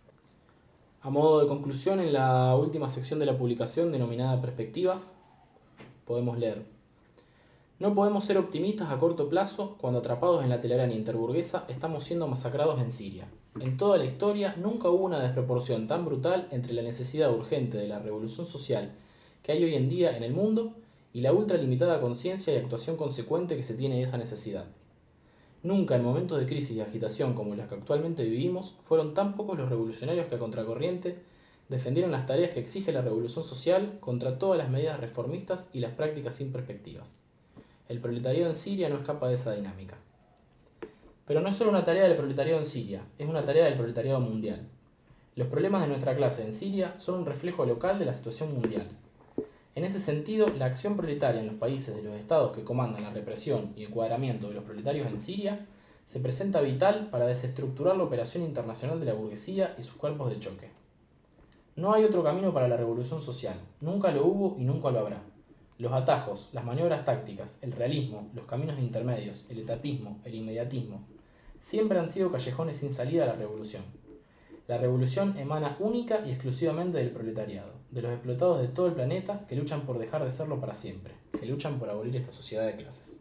A modo de conclusión, en la última sección de la publicación denominada Perspectivas, podemos leer: no podemos ser optimistas a corto plazo cuando, atrapados en la telaraña interburguesa, estamos siendo masacrados en Siria. En toda la historia nunca hubo una desproporción tan brutal entre la necesidad urgente de la revolución social que hay hoy en día en el mundo y la ultralimitada conciencia y actuación consecuente que se tiene de esa necesidad. Nunca en momentos de crisis y agitación como las que actualmente vivimos fueron tan pocos los revolucionarios que a contracorriente defendieron las tareas que exige la revolución social contra todas las medidas reformistas y las prácticas sin perspectivas. El proletariado en Siria no escapa de esa dinámica. Pero no es solo una tarea del proletariado en Siria, es una tarea del proletariado mundial. Los problemas de nuestra clase en Siria son un reflejo local de la situación mundial. En ese sentido, la acción proletaria en los países de los estados que comandan la represión y encuadramiento de los proletarios en Siria se presenta vital para desestructurar la operación internacional de la burguesía y sus cuerpos de choque. No hay otro camino para la revolución social, nunca lo hubo y nunca lo habrá. Los atajos, las maniobras tácticas, el realismo, los caminos intermedios, el etapismo, el inmediatismo, siempre han sido callejones sin salida a la revolución. La revolución emana única y exclusivamente del proletariado, de los explotados de todo el planeta que luchan por dejar de serlo para siempre, que luchan por abolir esta sociedad de clases.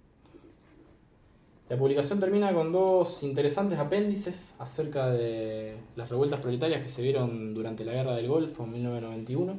La publicación termina con dos interesantes apéndices acerca de las revueltas proletarias que se vieron durante la Guerra del Golfo en 1991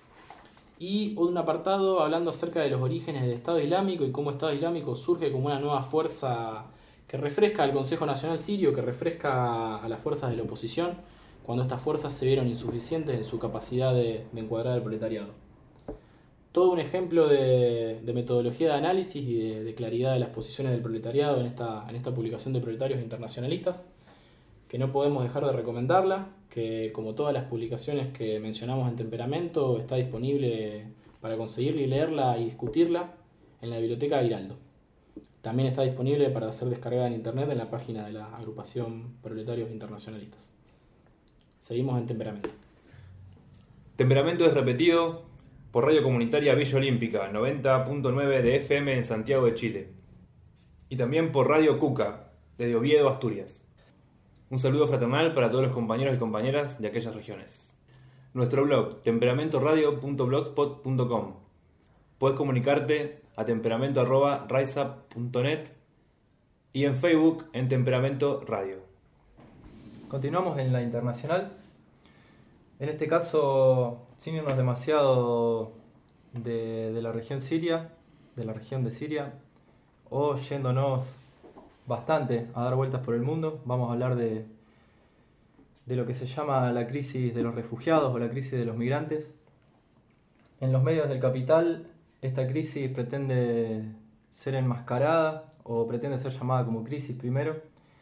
y un apartado hablando acerca de los orígenes del Estado Islámico y cómo el Estado Islámico surge como una nueva fuerza que refresca al Consejo Nacional Sirio, que refresca a las fuerzas de la oposición, cuando estas fuerzas se vieron insuficientes en su capacidad de encuadrar al proletariado. Todo un ejemplo de metodología de análisis y de claridad de las posiciones del proletariado en esta publicación de Proletarios Internacionalistas, que no podemos dejar de recomendarla, que como todas las publicaciones que mencionamos en Temperamento, está disponible para conseguirla y leerla y discutirla en la biblioteca de Giraldo. También está disponible para ser descargada en internet en la página de la agrupación Proletarios Internacionalistas. Seguimos en Temperamento. Temperamento es repetido por Radio Comunitaria Villa Olímpica, 90.9 de FM en Santiago de Chile. Y también por Radio Cuca, desde Oviedo, Asturias. Un saludo fraternal para todos los compañeros y compañeras de aquellas regiones. Nuestro blog, temperamento.radio.blogspot.com. Puedes comunicarte a temperamento@riseup.net y en Facebook en Temperamento Radio. Continuamos en la internacional. En este caso, sin irnos demasiado de la región siria, de la región de Siria, o yéndonos bastante a dar vueltas por el mundo, vamos a hablar de lo que se llama la crisis de los refugiados o la crisis de los migrantes. En los medios del capital, esta crisis pretende ser enmascarada o pretende ser llamada como crisis primero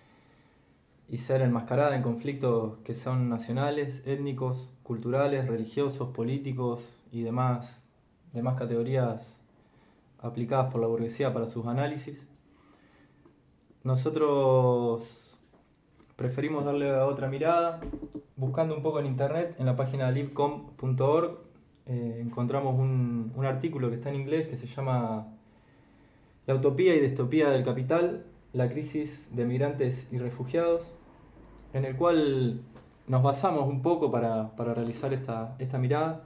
y ser enmascarada en conflictos que son nacionales, étnicos, culturales, religiosos, políticos y demás categorías aplicadas por la burguesía para sus análisis. Nosotros preferimos darle otra mirada. Buscando un poco en internet, en la página libcom.org, encontramos un artículo que está en inglés que se llama La utopía y distopía del capital, la crisis de migrantes y refugiados, en el cual nos basamos un poco para realizar esta mirada.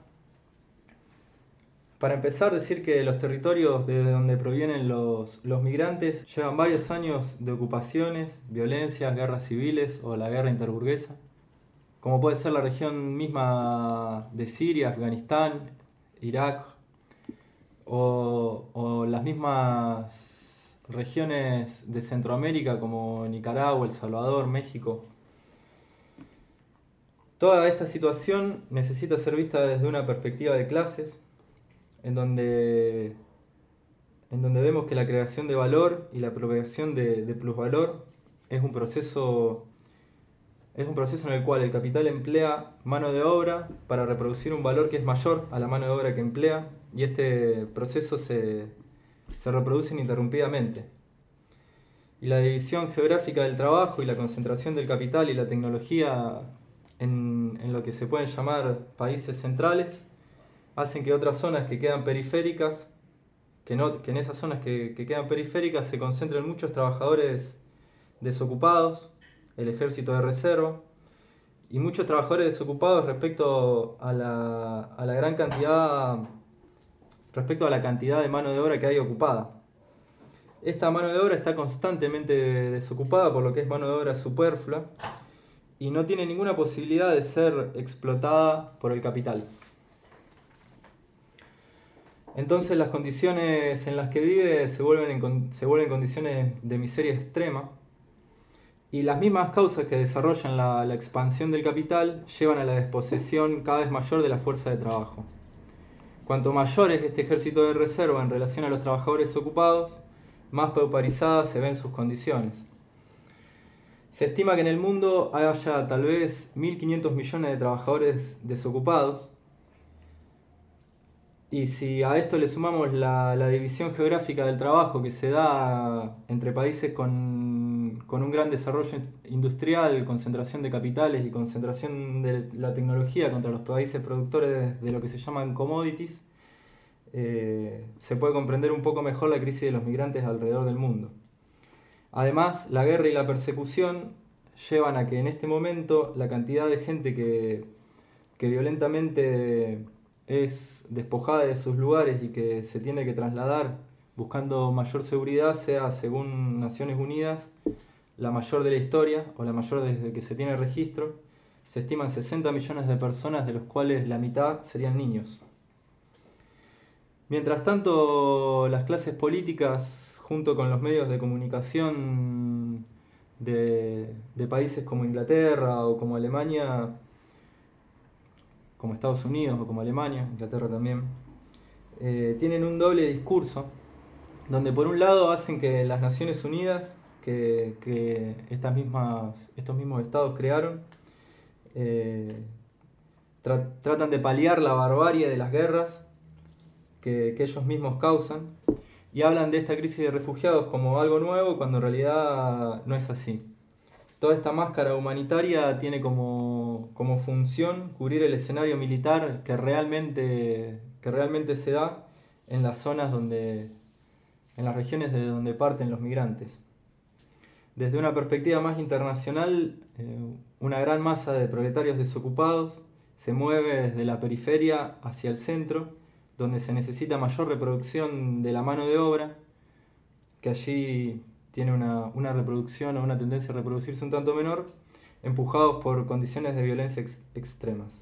Para empezar, decir que los territorios desde donde provienen los migrantes llevan varios años de ocupaciones, violencias, guerras civiles o la guerra interburguesa, como puede ser la región misma de Siria, Afganistán, Irak, o las mismas regiones de Centroamérica como Nicaragua, El Salvador, México. Toda esta situación necesita ser vista desde una perspectiva de clases, en donde vemos que la creación de valor y la apropiación de plusvalor es un proceso en el cual el capital emplea mano de obra para reproducir un valor que es mayor a la mano de obra que emplea, y este proceso se reproduce ininterrumpidamente. Y la división geográfica del trabajo y la concentración del capital y la tecnología en lo que se pueden llamar países centrales hacen que otras zonas que quedan periféricas, que en esas zonas que quedan periféricas se concentren muchos trabajadores desocupados, el ejército de reserva, y muchos trabajadores desocupados respecto a la cantidad de mano de obra que hay ocupada. Esta mano de obra está constantemente desocupada, por lo que es mano de obra superflua, y no tiene ninguna posibilidad de ser explotada por el capital. Entonces las condiciones en las que vive se vuelven condiciones de miseria extrema, y las mismas causas que desarrollan la expansión del capital llevan a la desposesión cada vez mayor de la fuerza de trabajo. Cuanto mayor es este ejército de reserva en relación a los trabajadores ocupados, más pauperizadas se ven sus condiciones. Se estima que en el mundo haya tal vez 1.500 millones de trabajadores desocupados, y si a esto le sumamos la división geográfica del trabajo que se da entre países con un gran desarrollo industrial, concentración de capitales y concentración de la tecnología contra los países productores de lo que se llaman commodities, se puede comprender un poco mejor la crisis de los migrantes alrededor del mundo. Además, la guerra y la persecución llevan a que en este momento la cantidad de gente que violentamente es despojada de sus lugares y que se tiene que trasladar buscando mayor seguridad sea, según Naciones Unidas, la mayor de la historia, o la mayor desde que se tiene registro. Se estiman 60 millones de personas, de los cuales la mitad serían niños. Mientras tanto, las clases políticas, junto con los medios de comunicación de países como Inglaterra o como Alemania, como Estados Unidos o como Alemania, Inglaterra también, tienen un doble discurso, donde por un lado hacen que las Naciones Unidas, que estos mismos estados crearon, tratan de paliar la barbarie de las guerras que ellos mismos causan, y hablan de esta crisis de refugiados como algo nuevo, cuando en realidad no es así. Toda esta máscara humanitaria tiene como función cubrir el escenario militar que realmente se da en las zonas en las regiones de donde parten los migrantes. Desde una perspectiva más internacional, una gran masa de proletarios desocupados se mueve desde la periferia hacia el centro, donde se necesita mayor reproducción de la mano de obra, que allí tiene una reproducción o una tendencia a reproducirse un tanto menor, empujados por condiciones de violencia extremas.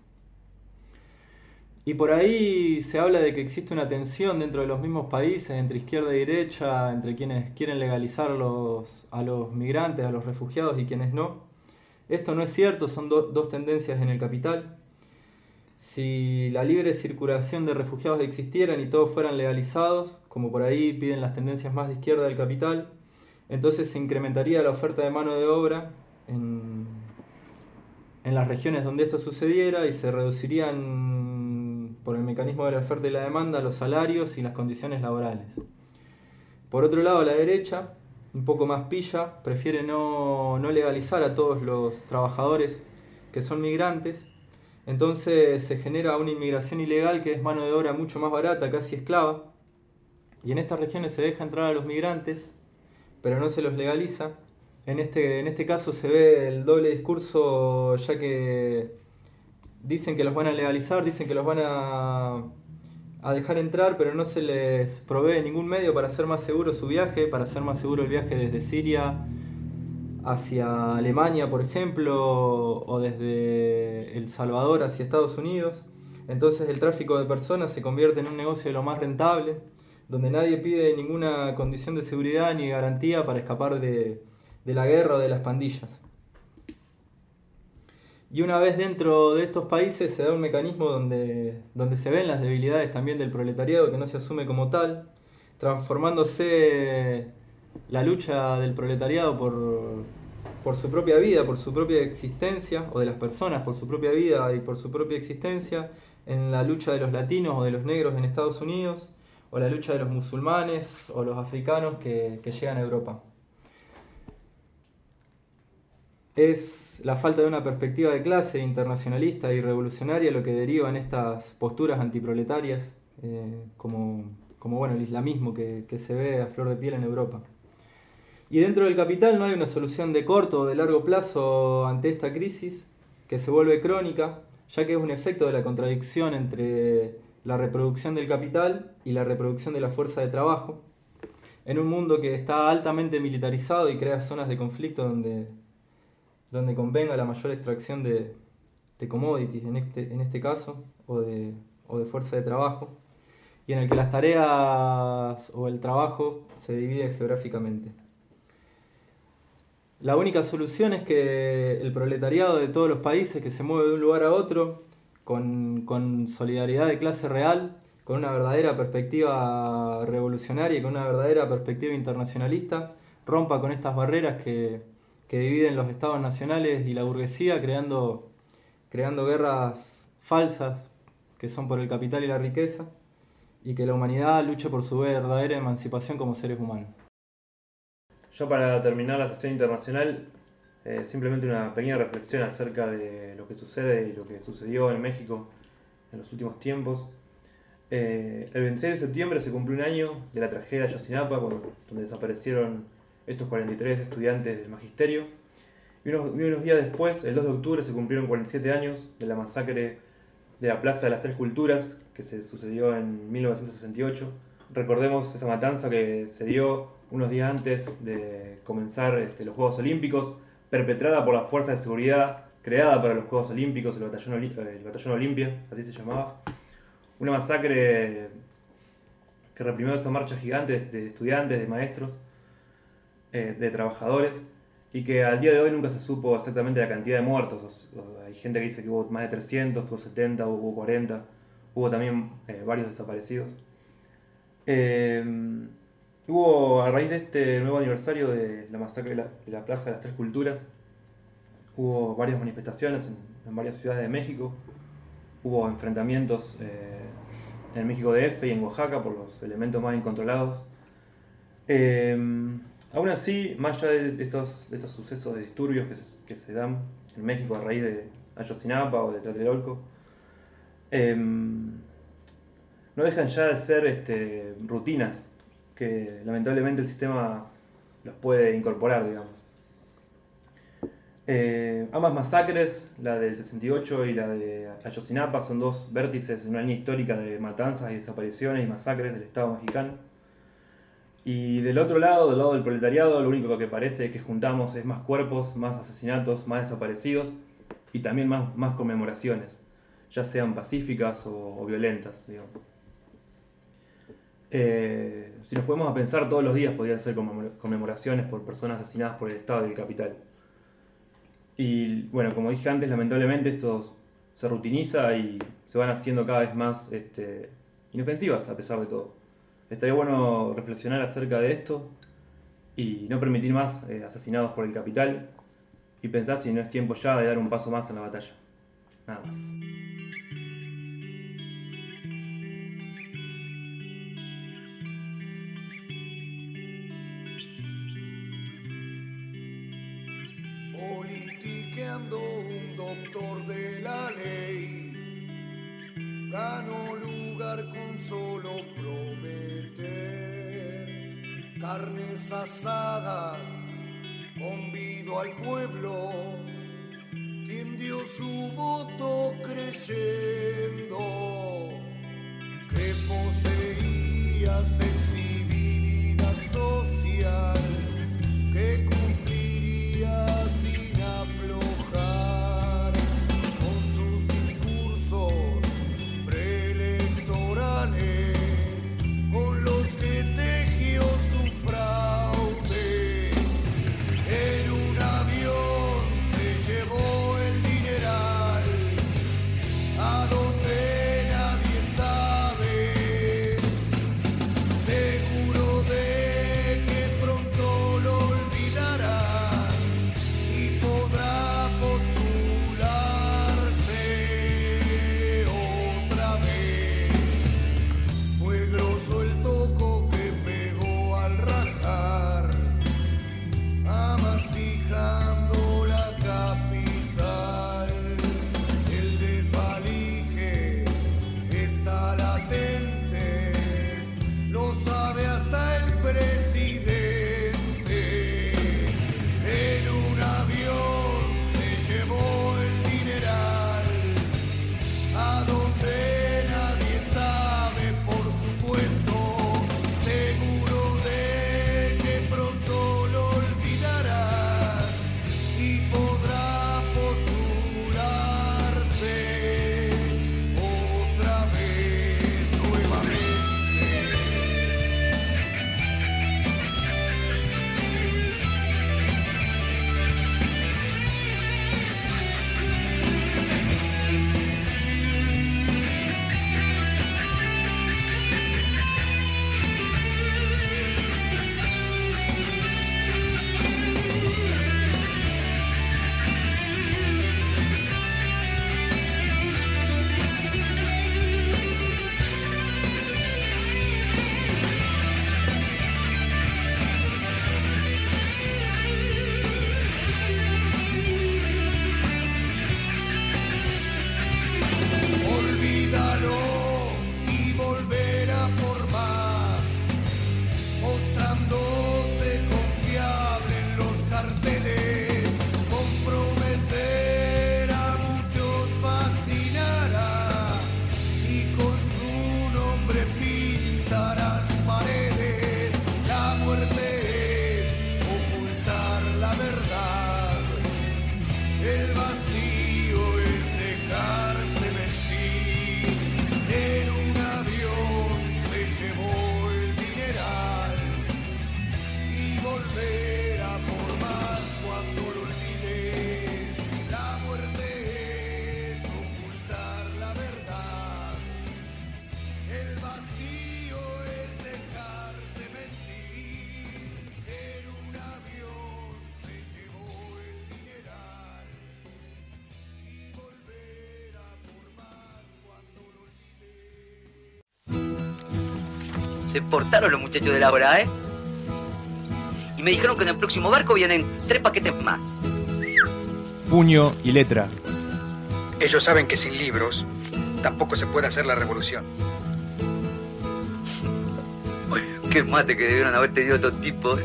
Y por ahí se habla de que existe una tensión dentro de los mismos países, entre izquierda y derecha, entre quienes quieren legalizar a los migrantes, a los refugiados, y quienes no. Esto no es cierto, son dos tendencias en el capital. Si la libre circulación de refugiados existieran y todos fueran legalizados, como por ahí piden las tendencias más de izquierda del capital, entonces se incrementaría la oferta de mano de obra en las regiones donde esto sucediera, y se reducirían, por el mecanismo de la oferta y la demanda, los salarios y las condiciones laborales. Por otro lado, la derecha un poco más pilla, prefiere no legalizar a todos los trabajadores que son migrantes. Entonces se genera una inmigración ilegal que es mano de obra mucho más barata, casi esclava. Y en estas regiones se deja entrar a los migrantes, pero no se los legaliza. En este caso se ve el doble discurso, ya que dicen que los van a legalizar, dicen que los van a dejar entrar, pero no se les provee ningún medio para hacer más seguro su viaje, para hacer más seguro el viaje desde Siria hacia Alemania, por ejemplo, o desde El Salvador hacia Estados Unidos. Entonces el tráfico de personas se convierte en un negocio de lo más rentable, donde nadie pide ninguna condición de seguridad ni garantía para escapar de la guerra o de las pandillas. Y una vez dentro de estos países se da un mecanismo donde se ven las debilidades también del proletariado, que no se asume como tal, transformándose la lucha del proletariado por su propia vida, por su propia existencia, o de las personas por su propia vida y por su propia existencia, en la lucha de los latinos o de los negros en Estados Unidos, o la lucha de los musulmanes o los africanos que llegan a Europa. Es la falta de una perspectiva de clase internacionalista y revolucionaria lo que deriva en estas posturas antiproletarias, como bueno, el islamismo que se ve a flor de piel en Europa. Y dentro del capital no hay una solución de corto o de largo plazo ante esta crisis, que se vuelve crónica, ya que es un efecto de la contradicción entre la reproducción del capital y la reproducción de la fuerza de trabajo, en un mundo que está altamente militarizado y crea zonas de conflicto donde convenga la mayor extracción de commodities en este caso, o de fuerza de trabajo, y en el que las tareas o el trabajo se divide geográficamente. La única solución es que el proletariado de todos los países que se mueve de un lugar a otro, con solidaridad de clase real, con una verdadera perspectiva revolucionaria y con una verdadera perspectiva internacionalista, rompa con estas barreras que dividen los estados nacionales y la burguesía, creando guerras falsas que son por el capital y la riqueza, y que la humanidad luche por su verdadera emancipación como seres humanos. Ya para terminar la sesión internacional, simplemente una pequeña reflexión acerca de lo que sucede y lo que sucedió en México en los últimos tiempos. El 26 de septiembre se cumplió un año de la tragedia de Ayotzinapa, donde desaparecieron estos 43 estudiantes del magisterio. Y unos días después, el 2 de octubre, se cumplieron 47 años de la masacre de la Plaza de las Tres Culturas, que se sucedió en 1968. Recordemos esa matanza que se dio unos días antes de comenzar los Juegos Olímpicos, perpetrada por la Fuerza de Seguridad creada para los Juegos Olímpicos, el Batallón Olimpia, así se llamaba. Una masacre que reprimió esa marcha gigante de estudiantes, de maestros, de trabajadores, y que al día de hoy nunca se supo exactamente la cantidad de muertos. Hay gente que dice que hubo más de 300, que hubo 70, hubo 40, hubo también varios desaparecidos. Hubo, a raíz de este nuevo aniversario de la masacre de la Plaza de las Tres Culturas, hubo varias manifestaciones en varias ciudades de México, hubo enfrentamientos en el México DF y en Oaxaca por los elementos más incontrolados. Aún así, más allá de estos sucesos de disturbios que se dan en México a raíz de Ayotzinapa o de Tlatelolco, no dejan ya de ser rutinas que lamentablemente el sistema los puede incorporar, digamos. Ambas masacres, la del 68 y la de Ayotzinapa, son dos vértices en una línea histórica de matanzas y desapariciones y masacres del Estado mexicano. Y del otro lado, del lado del proletariado, lo único que parece que juntamos es más cuerpos, más asesinatos, más desaparecidos y también más conmemoraciones, ya sean pacíficas o violentas, digamos. Si nos ponemos a pensar, todos los días podrían ser conmemoraciones por personas asesinadas por el Estado y el capital. Y bueno, como dije antes, lamentablemente esto se rutiniza y se van haciendo cada vez más inofensivas a pesar de todo. Estaría bueno reflexionar acerca de esto y no permitir más asesinados por el capital y pensar si no es tiempo ya de dar un paso más en la batalla. Nada más. Politiqueando un doctor de la ley, ganó lugar con solo prometer carnes asadas, convido al pueblo, quien dio su voto creyendo que poseía sensibilidad social, que cumpliría sin aflojar con sus discursos preelectorales, con los que tejió su fraude. En un avión se llevó el dineral a donde nadie sabe, seguro de que pronto lo olvidará y podrá postularse otra vez. Fue grosso el toco que pegó al rajar, amasijando la capital. El desvalije está latente, lo sabe hasta el presidente. En un avión se llevó el dineral a donde nadie sabe, por supuesto, seguro de que pronto lo olvidará y podrá postularse otra vez nuevamente. Olvídalo y volverá por más, mostrándose confiable en los carteles. Comprometer a muchos fascinará y con su nombre pintarán paredes. La muerte es ocultar la verdad, el vacío es dejarse mentir. En un avión se llevó el dineral y volverá por más cuando lo olvide. La muerte es ocultar la verdad, el vacío es dejarse mentir. En un avión se llevó el dineral y volverá por más cuando lo olvide. Se portaron los muchachos de la hora, ¿eh? Y me dijeron que en el próximo barco vienen 3 paquetes más. Puño y letra. Ellos saben que sin libros tampoco se puede hacer la revolución. Qué mate que debieron haber tenido estos tipos.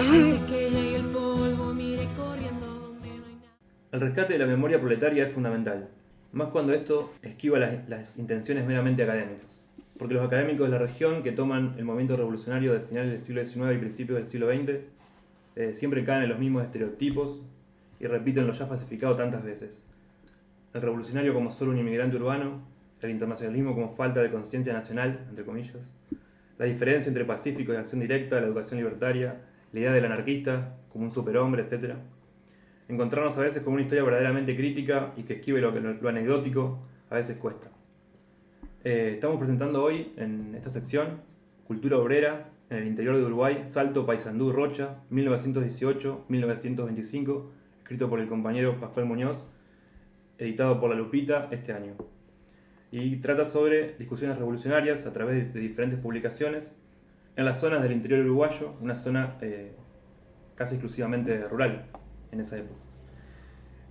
El rescate de la memoria proletaria es fundamental, más cuando esto esquiva las intenciones meramente académicas. Porque los académicos de la región que toman el movimiento revolucionario de finales del siglo XIX y principios del siglo XX siempre caen en los mismos estereotipos y repiten lo ya falsificado tantas veces. El revolucionario como solo un inmigrante urbano, el internacionalismo como falta de conciencia nacional, entre comillas, la diferencia entre pacífico y acción directa, la educación libertaria, la idea del anarquista como un superhombre, etc. Encontrarnos a veces con una historia verdaderamente crítica y que esquive lo anecdótico a veces cuesta. Estamos presentando hoy en esta sección Cultura Obrera en el interior de Uruguay, Salto, Paysandú, Rocha, 1918-1925, escrito por el compañero Pascual Muñoz, editado por La Lupita este año. Y trata sobre discusiones revolucionarias a través de diferentes publicaciones en las zonas del interior uruguayo, una zona casi exclusivamente rural en esa época.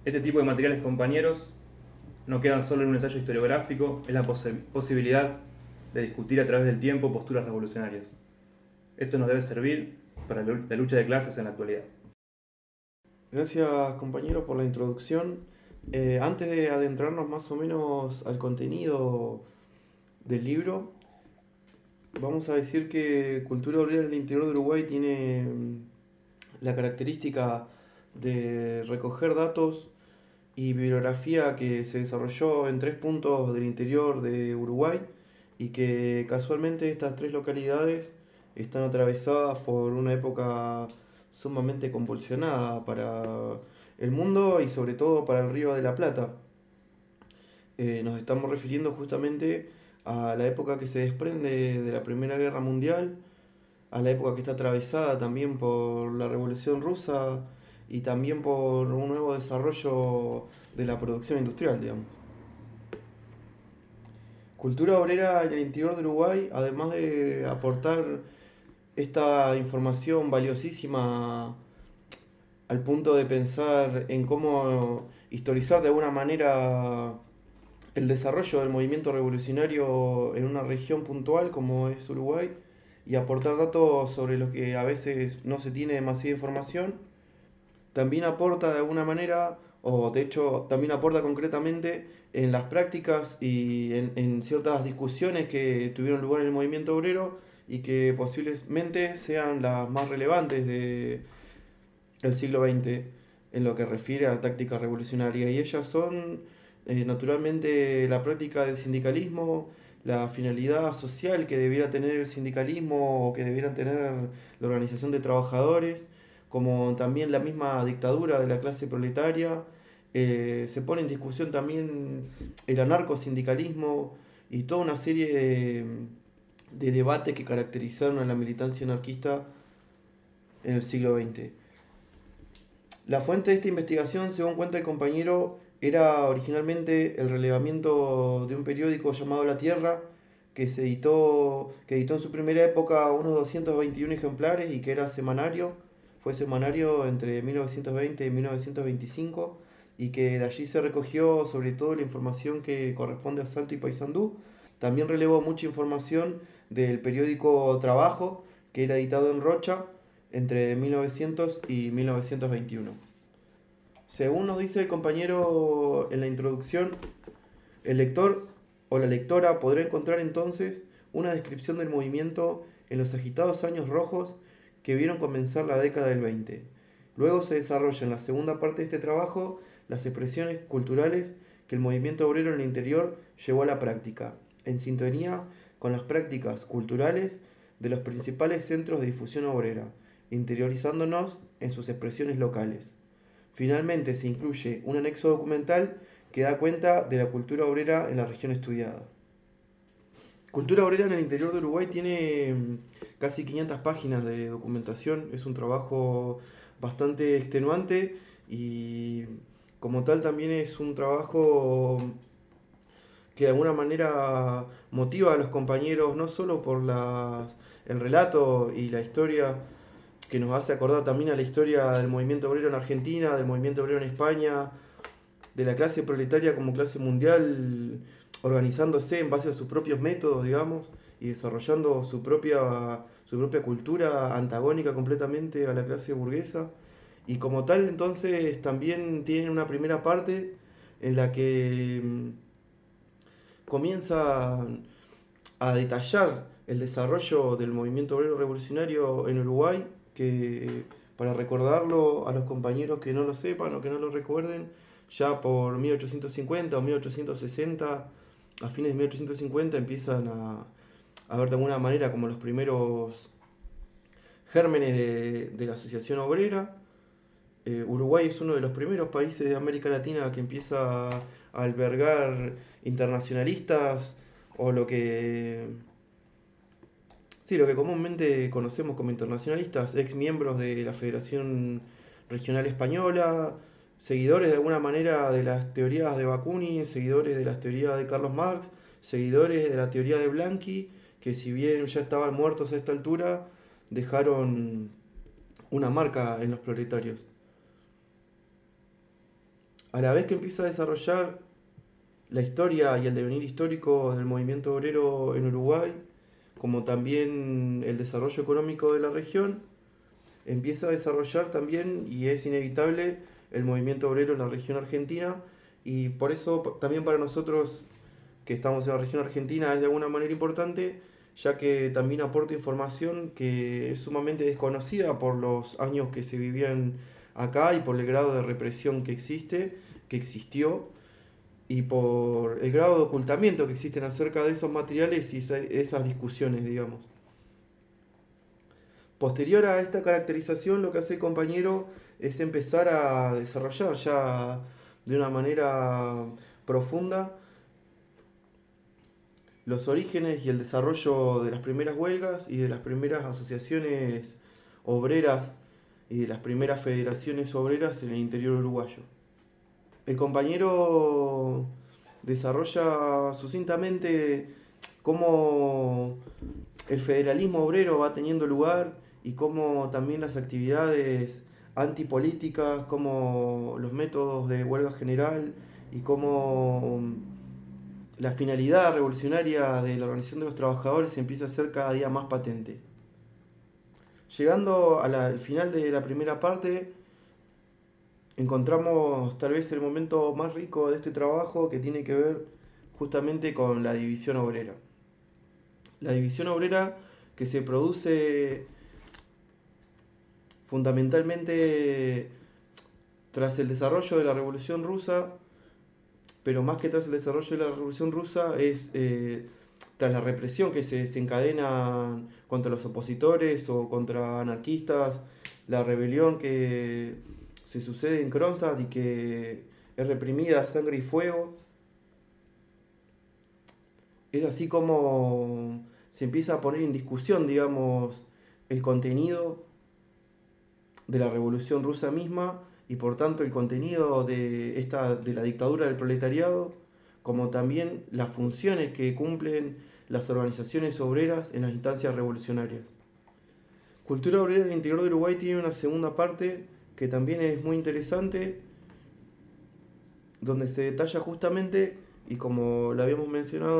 Este tipo de materiales, compañeros, no quedan solo en un ensayo historiográfico, es la posibilidad de discutir a través del tiempo posturas revolucionarias. Esto nos debe servir para la lucha de clases en la actualidad. Gracias, compañeros, por la introducción. Antes de adentrarnos más o menos al contenido del libro, vamos a decir que Cultura Obrera en el Interior de Uruguay tiene la característica de recoger datos y bibliografía que se desarrolló en 3 puntos del interior de Uruguay y que casualmente estas 3 localidades están atravesadas por una época sumamente convulsionada para el mundo y sobre todo para el Río de la Plata. Nos estamos refiriendo justamente a la época que se desprende de la Primera Guerra Mundial, a la época que está atravesada también por la Revolución Rusa y también por un nuevo desarrollo de la producción industrial, digamos. Cultura Obrera en el Interior de Uruguay, además de aportar esta información valiosísima al punto de pensar en cómo historizar de alguna manera el desarrollo del movimiento revolucionario en una región puntual como es Uruguay y aportar datos sobre los que a veces no se tiene demasiada información, también aporta de alguna manera, o de hecho también aporta concretamente en las prácticas y en ciertas discusiones que tuvieron lugar en el movimiento obrero y que posiblemente sean las más relevantes del siglo XX en lo que refiere a la táctica revolucionaria. Y ellas son, naturalmente, la práctica del sindicalismo, la finalidad social que debiera tener el sindicalismo o que debieran tener la organización de trabajadores, como también la misma dictadura de la clase proletaria. Se pone en discusión también el anarcosindicalismo y toda una serie de debates que caracterizaron a la militancia anarquista en el siglo XX. La fuente de esta investigación, según cuenta el compañero, era originalmente el relevamiento de un periódico llamado La Tierra, que editó en su primera época unos 221 ejemplares y que era semanario. Fue semanario entre 1920 y 1925 y que de allí se recogió sobre todo la información que corresponde a Salto y Paysandú. También relevó mucha información del periódico Trabajo, que era editado en Rocha entre 1900 y 1921. Según nos dice el compañero en la introducción, el lector o la lectora podrá encontrar entonces una descripción del movimiento en los agitados años rojos que vieron comenzar la década del 20. Luego se desarrolla en la segunda parte de este trabajo las expresiones culturales que el movimiento obrero en el interior llevó a la práctica, en sintonía con las prácticas culturales de los principales centros de difusión obrera, interiorizándonos en sus expresiones locales. Finalmente se incluye un anexo documental que da cuenta de la cultura obrera en la región estudiada. Cultura Obrera en el Interior de Uruguay tiene casi 500 páginas de documentación, es un trabajo bastante extenuante y como tal también es un trabajo que de alguna manera motiva a los compañeros no solo por el relato y la historia que nos hace acordar también a la historia del movimiento obrero en Argentina, del movimiento obrero en España, de la clase proletaria como clase mundial, organizándose en base a sus propios métodos, digamos, y desarrollando su propia cultura antagónica completamente a la clase burguesa. Y como tal, entonces, también tiene una primera parte en la que comienza a detallar el desarrollo del movimiento obrero revolucionario en Uruguay, que para recordarlo a los compañeros que no lo sepan o que no lo recuerden, ya por 1850 o 1860, a fines de 1850 empiezan a ver de alguna manera como los primeros gérmenes de la asociación obrera. Uruguay es uno de los primeros países de América Latina que empieza a albergar internacionalistas o lo que comúnmente conocemos como internacionalistas, ex miembros de la Federación Regional Española, seguidores de alguna manera de las teorías de Bakunin, seguidores de las teorías de Carlos Marx, seguidores de la teoría de Blanqui, que si bien ya estaban muertos a esta altura, dejaron una marca en los proletarios. A la vez que empieza a desarrollar la historia y el devenir histórico del movimiento obrero en Uruguay, como también el desarrollo económico de la región, empieza a desarrollar también, y es inevitable, el movimiento obrero en la región argentina, y por eso también para nosotros que estamos en la región argentina es de alguna manera importante, ya que también aporta información que es sumamente desconocida por los años que se vivían acá y por el grado de represión que existió, y por el grado de ocultamiento que existen acerca de esos materiales y esas discusiones, digamos. Posterior a esta caracterización, lo que hace el compañero es empezar a desarrollar ya de una manera profunda los orígenes y el desarrollo de las primeras huelgas y de las primeras asociaciones obreras y de las primeras federaciones obreras en el interior uruguayo. El compañero desarrolla sucintamente cómo el federalismo obrero va teniendo lugar y cómo también las actividades antipolíticas, como los métodos de huelga general y cómo la finalidad revolucionaria de la organización de los trabajadores empieza a ser cada día más patente. Llegando al final de la primera parte, encontramos tal vez el momento más rico de este trabajo, que tiene que ver justamente con la división obrera. La división obrera que se produce fundamentalmente tras el desarrollo de la Revolución Rusa, pero más que tras el desarrollo de la Revolución Rusa es tras la represión que se desencadena contra los opositores o contra anarquistas, la rebelión que se sucede en Kronstadt y que es reprimida a sangre y fuego. Es así como se empieza a poner en discusión, digamos, el contenido de la Revolución Rusa misma y por tanto el contenido de la dictadura del proletariado, como también las funciones que cumplen las organizaciones obreras en las instancias revolucionarias. Cultura obrera en el interior de Uruguay tiene una segunda parte que también es muy interesante, donde se detalla justamente, y como lo habíamos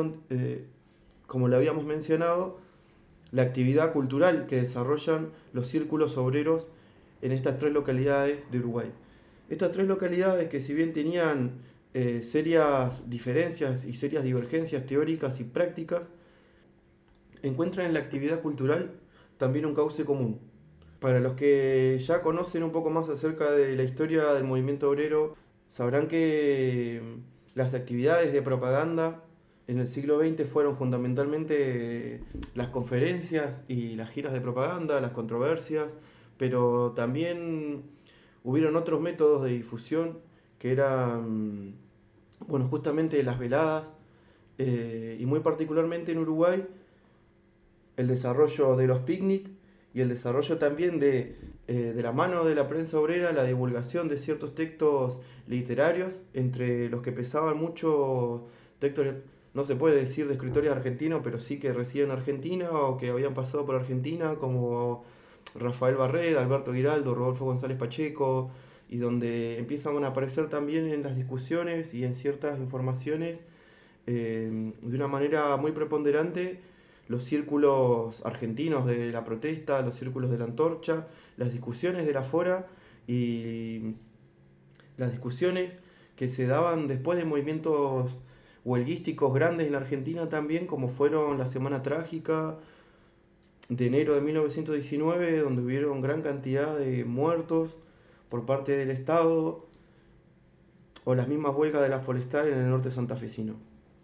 mencionado, la actividad cultural que desarrollan los círculos obreros en estas 3 localidades de Uruguay. Estas 3 localidades, que si bien tenían serias diferencias y serias divergencias teóricas y prácticas, encuentran en la actividad cultural también un cauce común. Para los que ya conocen un poco más acerca de la historia del movimiento obrero, sabrán que las actividades de propaganda en el siglo XX fueron fundamentalmente las conferencias y las giras de propaganda, las controversias, pero también hubieron otros métodos de difusión que eran, justamente las veladas, y muy particularmente en Uruguay, el desarrollo de los picnic y el desarrollo también de la mano de la prensa obrera, la divulgación de ciertos textos literarios, entre los que pesaban mucho textos, no se puede decir de escritores argentinos, pero sí que residen en Argentina o que habían pasado por Argentina, como Rafael Barreda, Alberto Giraldo, Rodolfo González Pacheco, y donde empiezan a aparecer también en las discusiones y en ciertas informaciones de una manera muy preponderante los círculos argentinos de la protesta, los círculos de la antorcha, las discusiones de la Fora y las discusiones que se daban después de movimientos huelguísticos grandes en la Argentina también, como fueron la Semana Trágica de enero de 1919, donde hubieron gran cantidad de muertos por parte del Estado, o las mismas huelgas de la Forestal en el norte santafesino.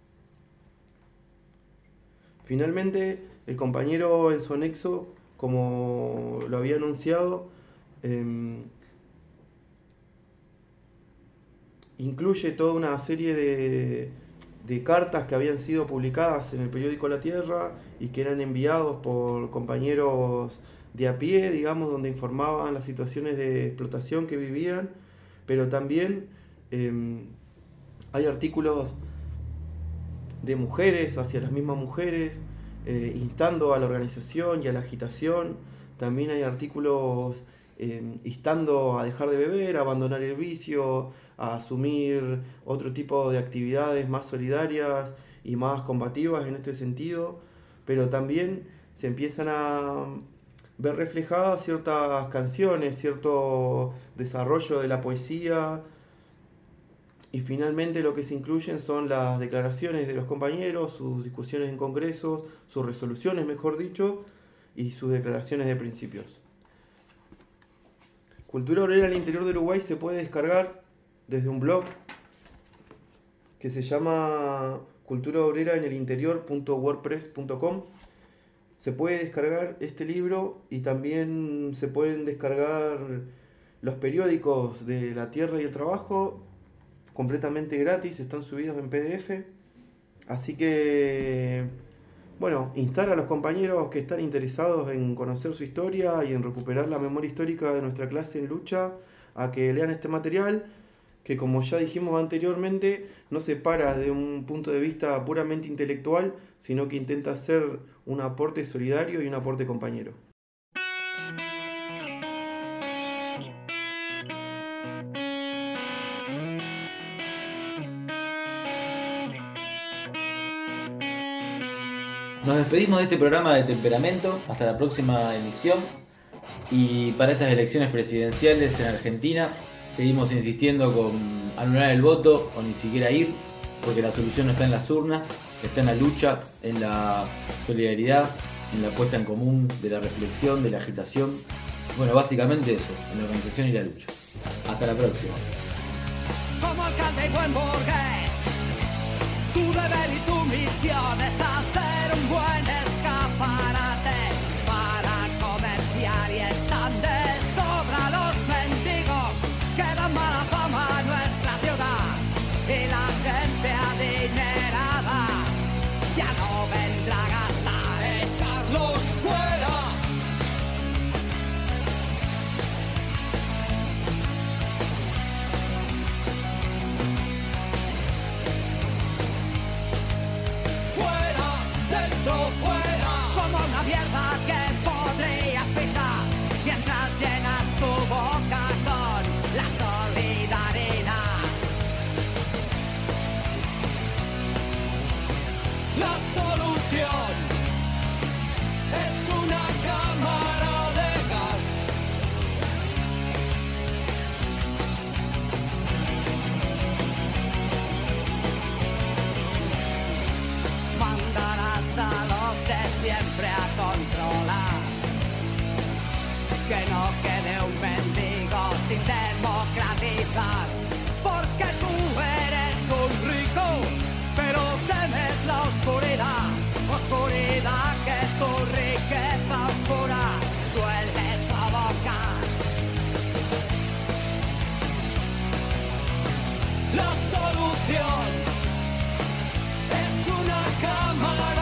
Finalmente, el compañero en su anexo, como lo había anunciado, incluye toda una serie de cartas que habían sido publicadas en el periódico La Tierra y que eran enviados por compañeros de a pie, digamos, donde informaban las situaciones de explotación que vivían, pero también hay artículos de mujeres hacia las mismas mujeres, instando a la organización y a la agitación. También hay artículos instando a dejar de beber, a abandonar el vicio, a asumir otro tipo de actividades más solidarias y más combativas en este sentido, pero también se empiezan a ver reflejadas ciertas canciones, cierto desarrollo de la poesía, y finalmente lo que se incluyen son las declaraciones de los compañeros, sus discusiones en congresos, sus resoluciones, mejor dicho, y sus declaraciones de principios. Cultura Obrera al Interior de Uruguay se puede descargar desde un blog que se llama culturaobreraenelinterior.wordpress.com. Se puede descargar este libro y también se pueden descargar los periódicos de La Tierra y el Trabajo completamente gratis, están subidos en PDF. Así que, bueno, instar a los compañeros que están interesados en conocer su historia y en recuperar la memoria histórica de nuestra clase en lucha a que lean este material, que como ya dijimos anteriormente, no se para de un punto de vista puramente intelectual, sino que intenta ser un aporte solidario y un aporte compañero. Nos despedimos de este programa de Temperamento, hasta la próxima emisión. Y para estas elecciones presidenciales en Argentina seguimos insistiendo con anular el voto o ni siquiera ir, porque la solución no está en las urnas, está en la lucha, en la solidaridad, en la puesta en común de la reflexión, de la agitación. Bueno, básicamente eso, en la organización y la lucha. Hasta la próxima. Como alcalde y buen burgués, tu deber y tu misión es hacer un buen escaparate para comerciar y están de sobra los mendigos que dan mala fama a nuestra ciudad, y la gente adinerada ya no vendrá a gastar, echarlos fuera. Fuera, como una mierda que podrías pisar mientras llenas tu boca con la solidaridad. La solución es una cámara de gas. Mandarás a los de siempre a controlar, que no quede un mendigo sin democratizar, porque tú eres un rico, pero temes la oscuridad, oscuridad que tu riqueza oscura suele provocar. La solución es una cámara